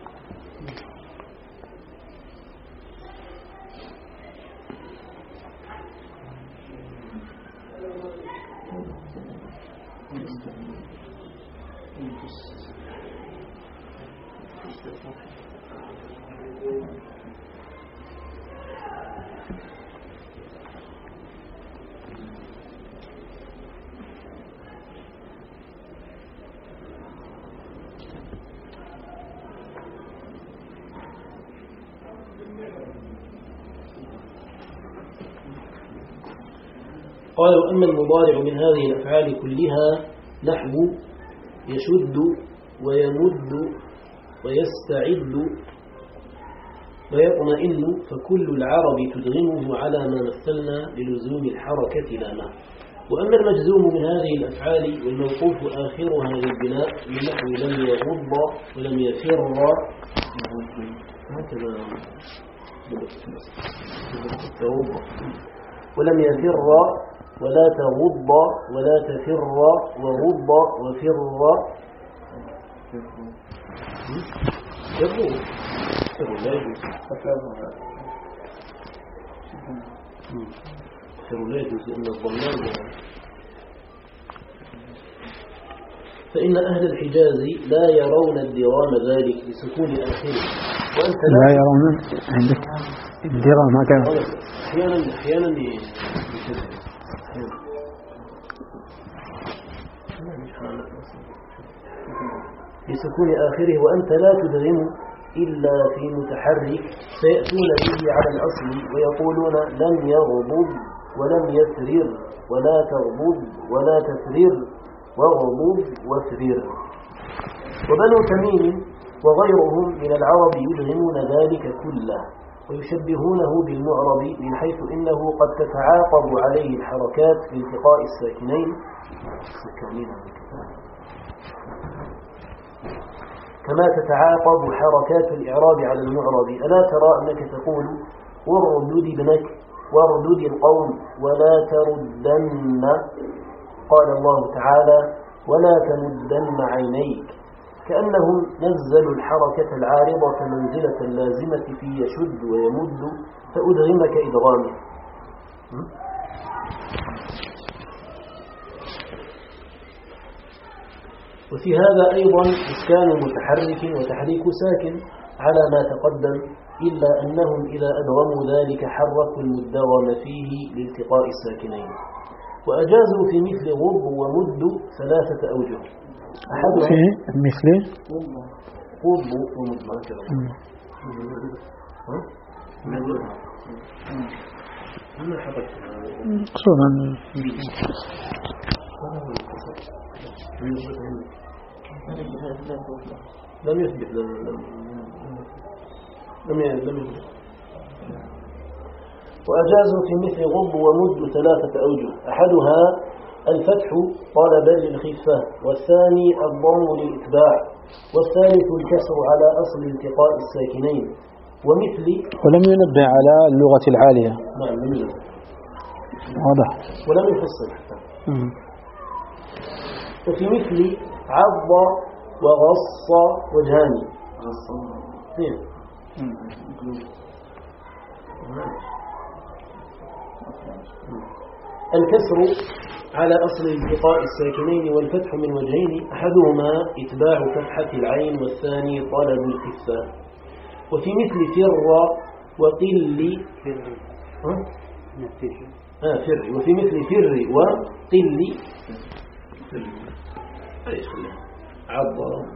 قال وأما المضارع من هذه الأفعال كلها نحو يشد ويمد ويستعد ويطمئن فكل العرب تدغمه على ما مثلنا للزوم الحركة لنا. وأما المجزوم من هذه الأفعال والموقوف آخرها للبناء من نحو لم يغض ولم يفر هكذا ولم يفر ولا تغض ولا تفر وغض وفر يفر فر لا يجوز فر لا يجوز لأن الضمان فإن أهل الحجاز لا يرون الدرام ذلك لسكون آخره وأنت لا, لا يرون عندك الدرام هكذا أحيانا أحيانا يشبه لسكون آخره وأنت لا تدغم إلا في متحرك فيأتون به على الأصل ويقولون لم يغضب ولم يسرر ولا تغضب ولا تسرر وغضب وسرر. وبنو تميم وغيرهم من العرب يدغمون ذلك كله ويشبهونه بالمعرب من حيث إنه قد تتعاقب عليه الحركات لالتقاء الساكنين كما تتعاقب حركات الإعراب على المعرب. ألا ترى أنك تقول واردد ابنك واردد القوم ولا تردن. قال الله تعالى ولا تمدن عينيك كأنهم نزلوا الحركة العارضة منزلة اللازمة في يشد ويمد فأدغمك إدغامه. وفي هذا أيضا إسكان متحرك وتحريك ساكن على ما تقدم إلا أنهم إذا أدغموا ذلك حركوا المدغم فيه لالتقاء الساكنين. وأجازوا في مثل غض ومد ثلاثة أوجه أحدها في مثل غض ومد ما كذا أنا حركت صورا لم يثبت لم لم يثبت. وأجازوا في مثل غض ومد ثلاثة أوجه أحدها الفتح طلبا للخفة والثاني الضم للإتباع والثالث الكسر على أصل التقاء الساكنين. ومثل ولم ينبه على اللغة العالية. نعم لم ينبه واضح ولم يفصل حتى. وفي مثل عض وغص وجهان اثنين الكسر على أصل التقاء الساكنين والفتح من وجهين أحدهما إتباع فتحة العين والثاني طلب الخفة. وفي مثل فر وقل آه فر وفي مثل فر وقل عض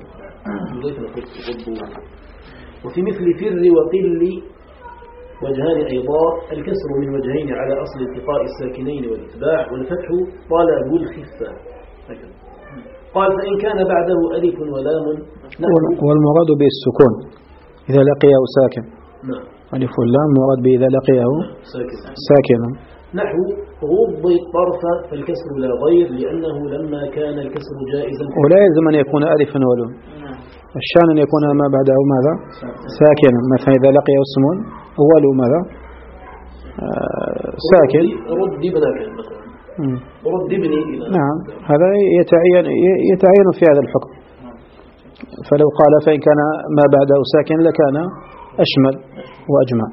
وفي مثل فر وقل وجهان أيضا الكسر من وجهين على أصل التقاء الساكنين والإتباع والفتح طلب الخفة. قال فإن كان بعده ألف ولام والمراد بالسكون إذا لقيه ساكن. نعم ألف واللام مراد بإذا لقيه ساكن ساكنا نحو غض الطرف فالكسر لا غير لأنه لما كان الكسر جائزا ولا يلزم أن يكون ألفا ولام الشان أن يكون ما بعده ماذا ساكنا مثلا إذا لقيه اسم أول ماذا آه ساكن رد ابنك مثلا رد ابني إلى نعم هذا يتعين يتعين في هذا الحكم. فلو قال فإن كان ما بعده ساكن لكان أشمل وأجمع.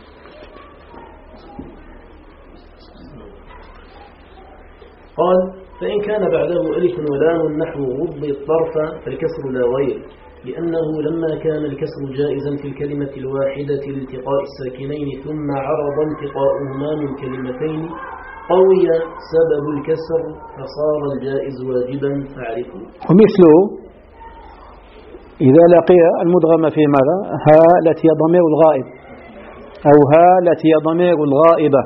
قال فإن كان بعده ألف ولام نحو غض الطرف فالكسر لا غير، لأنه لما كان الكسر جائزا في الكلمة الواحدة لالتقاء الساكنين ثم عرض التقاؤهما من كلمتين قوي سبب الكسر فصار الجائز واجبا فاعرفه. ومثله إذا لقي المدغم في ماذا؟ ها التي ضمير الغائب أو ها التي ضمير الغائبة.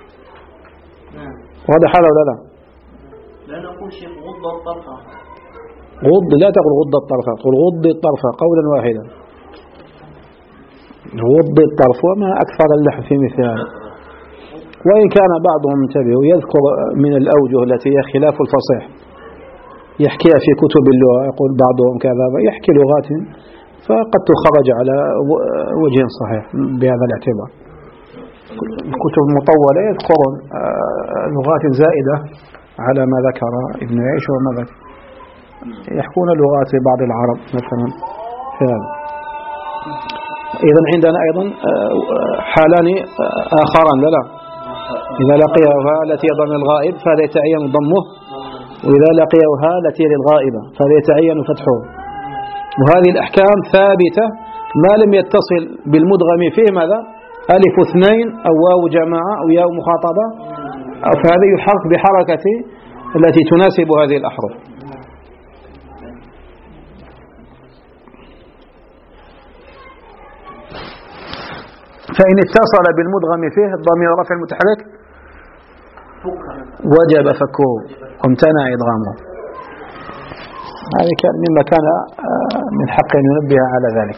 واضح هذا ولا لا؟ لا نقول شيخ غض الطرفة. غض لا تقول غض الطرفة، تقول غض الطرفة قولا واحدا. غض الطرف وما أكثر اللحن في مثل هذا. وإن كان بعضهم انتبه يذكر من الأوجه التي هي خلاف الفصيح يحكيها في كتب اللغة، يقول بعضهم كذا يحكي لغات فقد تخرج على وجه صحيح بهذا الاعتبار. الكتب المطولة يذكرون لغات زائدة على ما ذكر ابن عيش وما ذكر، يحكون لغات لبعض العرب مثلا في هذا. إذن عندنا أيضا حالان آخران لا لا إذا لقيها التي ضمن الغائب فهذا يتعين ضمه، وإذا لقيها التي للغائبة فهذا يتعين فتحه. وهذه الأحكام ثابتة ما لم يتصل بالمدغم فيه ماذا؟ ألف اثنين أو واو جماعة أو ياء مخاطبة، فهذا يحرك بحركة التي تناسب هذه الأحرف. فإن اتصل بالمدغم فيه الضمير رفع المتحرك وجب فكه وامتنع إدغامه. هذا كان مما كان من حق أن ينبه على ذلك.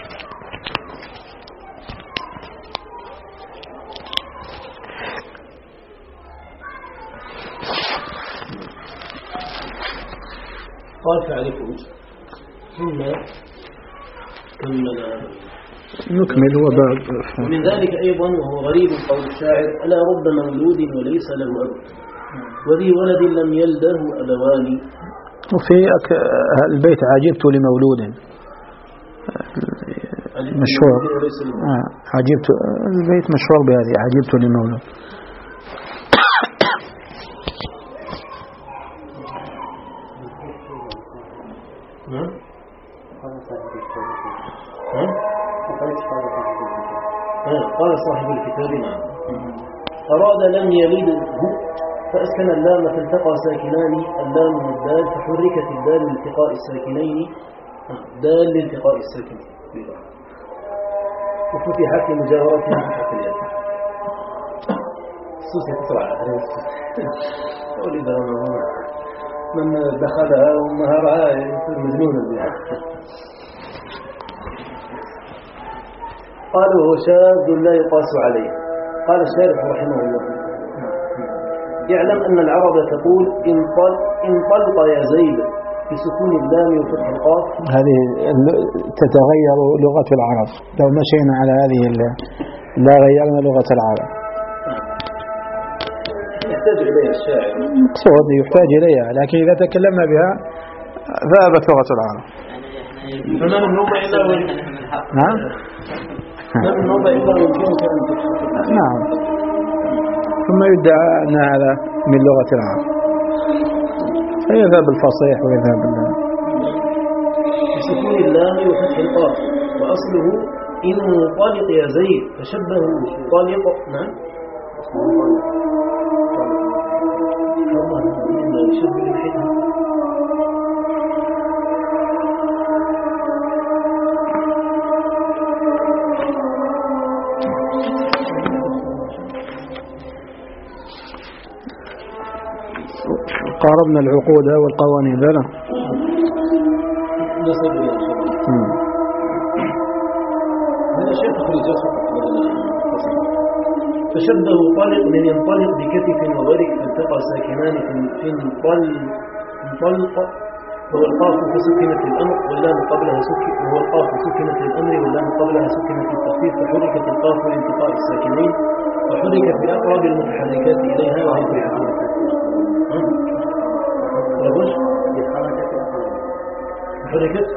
قال فعلكم ثم كمل نكمل وبعد. من ذلك أيضا وهو غريب قول الشاعر ألا رب مولود وليس له أب وذي ولد لم يلده أبوان. وفي البيت عجبت لمولود مشهور، عجبت البيت مشهور بهذه عجبت لمولود. قال صاحب الكتاب نعم أراد لم يلده فأسكن اللام فالتقى ساكنان اللام والدال فحركت الدال لالتقاء الساكنين دال لالتقاء الساكنين وفتحت لمجاورتها فتحت اليد. السوسة تسرع ولذا من دخلها ومهرها يصير مجنونا بها. قال وهو شاذ لا يقاس عليه. قال الشارح رحمه الله يعلم أن العرب تقول انطلق يا زيد بسكون اللام وفتح القاف. هذه تتغير لغة العرب، لو مشينا على هذه لا غيرنا لغة العرب. يحتاج إليها الشاعر مقصود يحتاج إليها، لكن إذا تكلمنا بها ذهبت لغة العرب. فما من نوبة إلا نعم ما من نوبة إلا يمكنك أن تفهم. نعم ثم يدعى أن هذا من لغة العرب فيذهب الفصيح ويذهب بسكون اللام وفتح القاف وأصله انطلق يا زيد فشبه طلق. نعم الله ما يشبه الحكمة. قاربنا العقود والقوانين ذلا نصل إلى هذا شيء تخرج فشبه طلق من ينطلق بكتف وورك فالتقى ساكنان في انطل انطلق هو القاف فسكنت الأمر واللام قبلها سكن هو القاف سكنت الأمر واللام قبلها سكنت التخفيف فحركت القاف لالتقاء الساكنين وحركت بأقرب المتحركات إليها وهي في حركة ربش حركت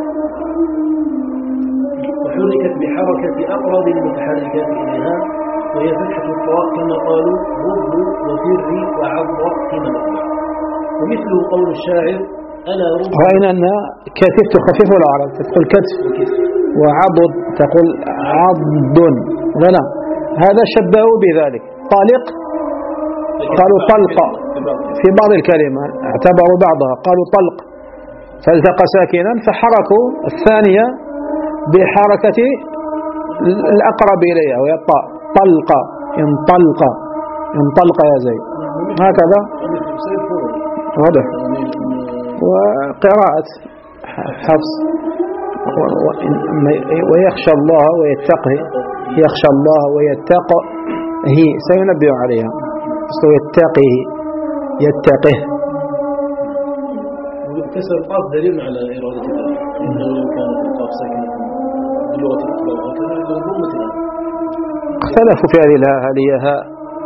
وحركت بحركة أقرب المتحركات إليها وهي فتحة الطاء كما قالوا رب وفري وعض في منبع. ومثله قول الشاعر ألا رب. رأينا أن كتف تخفف العرب تقول كتف وعضد تقول عضد ولا هذا شبهوا بذلك. طالق قالوا طلق في بعض الكلمة اعتبروا بعضها قالوا طلق فالتقى ساكنا فحركوا الثانية بحركة الأقرب إليها وهي الطاء طلق انطلق انطلق يا زيد هكذا واضح. وقراءة حفص ويخشى الله ويتقه يخشى الله ويتقه هي سينبه عليها يتقه يتقه. وكسر القاف دليل على إرادة الله إنه لو كانت القاف ساكنة بلغة الأخرى وكذا لو مثلا. اختلفوا في هذه الهاء هل هي هاء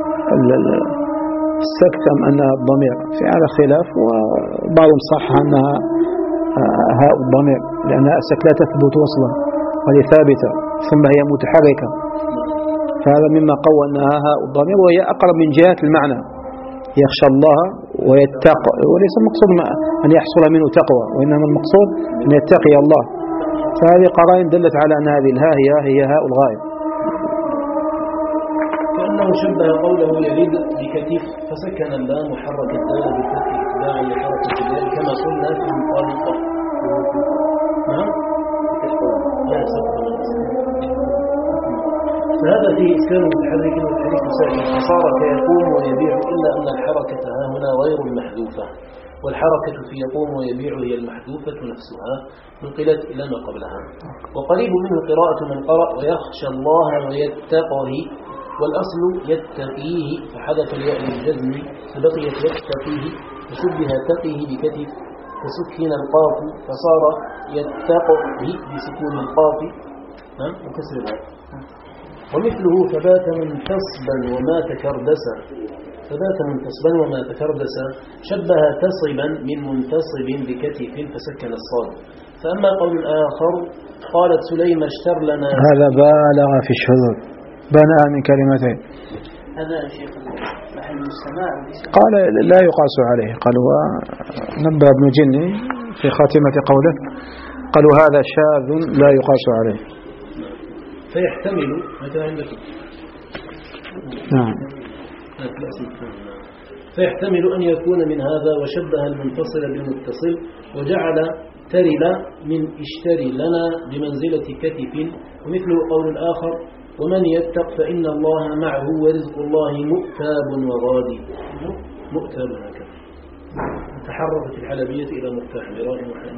السكت أم أنها الضمير في هذا خلاف وبعضهم صح أنها هاء الضمير لأن السكت لا تثبت وصلا وهي ثابتة ثم هي متحركة فهذا مما قوى أنها هاء الضمير وهي أقرب من جهة المعنى يخشى الله ويتقى وليس المقصود أن يحصل منه تقوى وإنما المقصود أن يتقي الله. فهذه قرائن دلت على أن هذه الهاء هي, هي هاء الغائب. كأنه شبه قوله يلد بكتف فسكن اللام وحرك الدال بالفتح اتباعا لحركة الدال كما قلنا في المطابقة. نعم لا سكن فهذا فيه إسكان متحرك والحريك ساكن فصار كيقوم ويبيع إلا أن الحركة ها هنا غير المحذوفة والحركة في يقوم ويبيع هي المحذوفة نفسها نقلت إلى ما قبلها. وقريب منه قراءة من قرأ ويخشى الله ويتقه والأصل يتقيه فحذف الياء للجزم فبقيت يتقيه فشبه تقيه بكتف فسكن القاف فصار يتقه بسكون القاف وكسر الهاء. ومثله فبات منتصبا وما تكردسا فبات منتصبا وما تكردسا شبه تصبا من منتصب بكتف فسكن الصاد. فأما قول الآخر قالت سليم اشتر لنا هذا بالغ في الشذوذ بناء من كلمتين. هذا شيخ محل السماع قال لا يقاس عليه قال ونبه ابن جني في خاتمة قوله قالوا هذا شاذ لا يقاس عليه. فيحتمل هذا عندكم نعم فيحتمل أن يكون من هذا وشبه المنفصل بالمتصل وجعل ترل من اشتري لنا بمنزلة كتف. ومثله قول الآخر ومن يتق فإن الله معه ورزق الله مؤتاب وغادي مؤتاب هكذا تحركت الحلبية إلى مرتاح براء وحين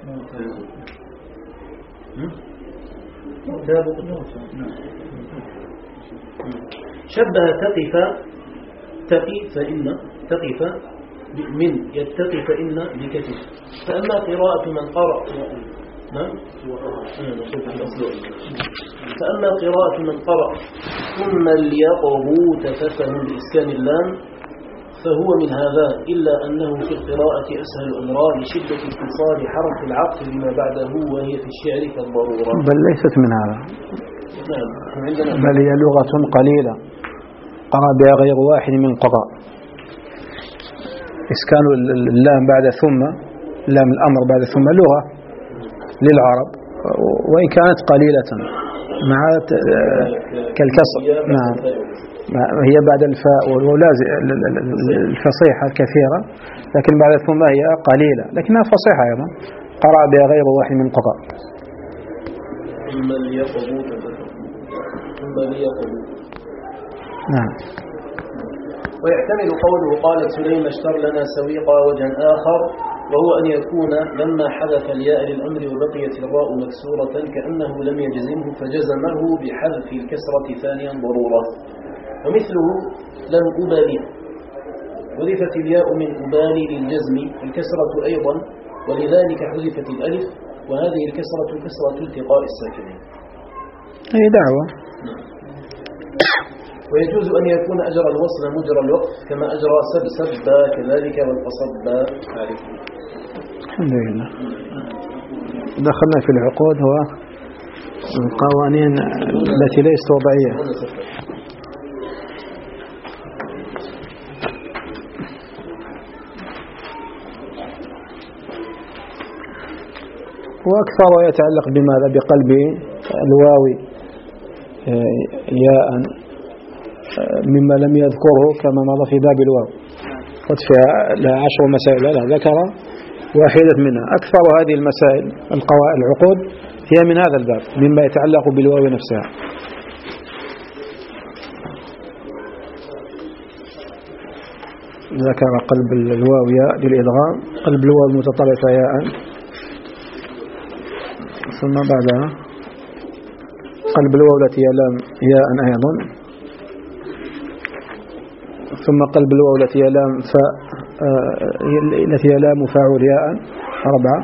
مؤتاب شبه تقف تقي فإن تقف من يتقي فإن بكتف. فأما قراءة من قرأ نعم فأما قراءة من قرأ ثم ليقضوا تفتهم بإسكان اللام فهو من هذا إلا أنه في القراءة أسهل أمران لشدة اتصال حرف العطف بما بعده وهي في الشعر كالضرورة. بل ليست من هذا نعم عندنا بل هي لغة قليلة قرأ بها غير واحد من قراء إسكان اللام بعد ثم لام الأمر بعد ثم لغة للعرب وإن كانت قليلة مع كالكسر نعم هي بعد الفاء واللازم الفصيحة الكثيرة لكن بعد ثم هي قليلة لكنها فصيحة أيضا قرأ بها غير واحد من قراء. ثم ليقضوا ثم ليقضوا نعم. ويحتمل قوله قالت سليم اشتر لنا سويقا وجها آخر وهو أن يكون لما حذف الياء للأمر وبقيت الراء مكسورة كأنه لم يجزمه فجزمه بحذف الكسرة ثانيا ضرورة. ومثله لم أبالي حذفت الياء من أبالي للجزم الكسرة أيضا ولذلك حذفت الألف وهذه الكسرة كسرة التقاء الساكنين. هي دعوة. ويجوز أن يكون أجر الوصل مجرى الوقف كما أجرى سب سبا كذلك والقصبا عارفين. الحمد لله. دخلنا في العقود هو القوانين التي ليست وضعية. وأكثر يتعلق بماذا؟ بقلب الواو ياء مما لم يذكره كما مضى في باب الواو، قد فيها عشر مسائل، لا ذكر واحدة منها. أكثر هذه المسائل القواعد العقود هي من هذا الباب مما يتعلق بالواو نفسها. ذكر قلب الواو ياء للإدغام، قلب الواو المتطرفة ياء، ثم بعدها قلب الواو التي هي لام ياء أيضا، ثم قلب الواو التي هي لام فاء التي هي لام فاعل ياء أربعة،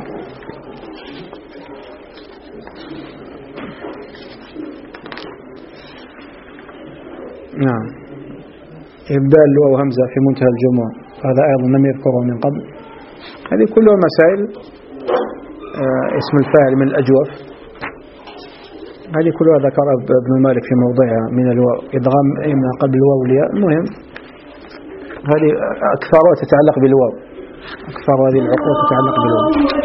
نعم. إبدال الواو همزة في منتهى الجموع هذا أيضا لم يذكره من قبل. هذه كلها مسائل اسم الفاعل من الأجوف، هذه كلها ذكرها ابن مالك في موضعها من الواو إدغام من قبل الواو الياء. المهم هذه أكثرها تتعلق بالواو، أكثر هذه العقود تتعلق بالواو.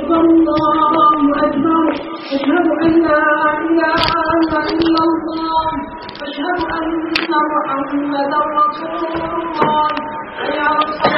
أشهد أن لا إله إلا الله، أشهد أن محمدا رسول الله.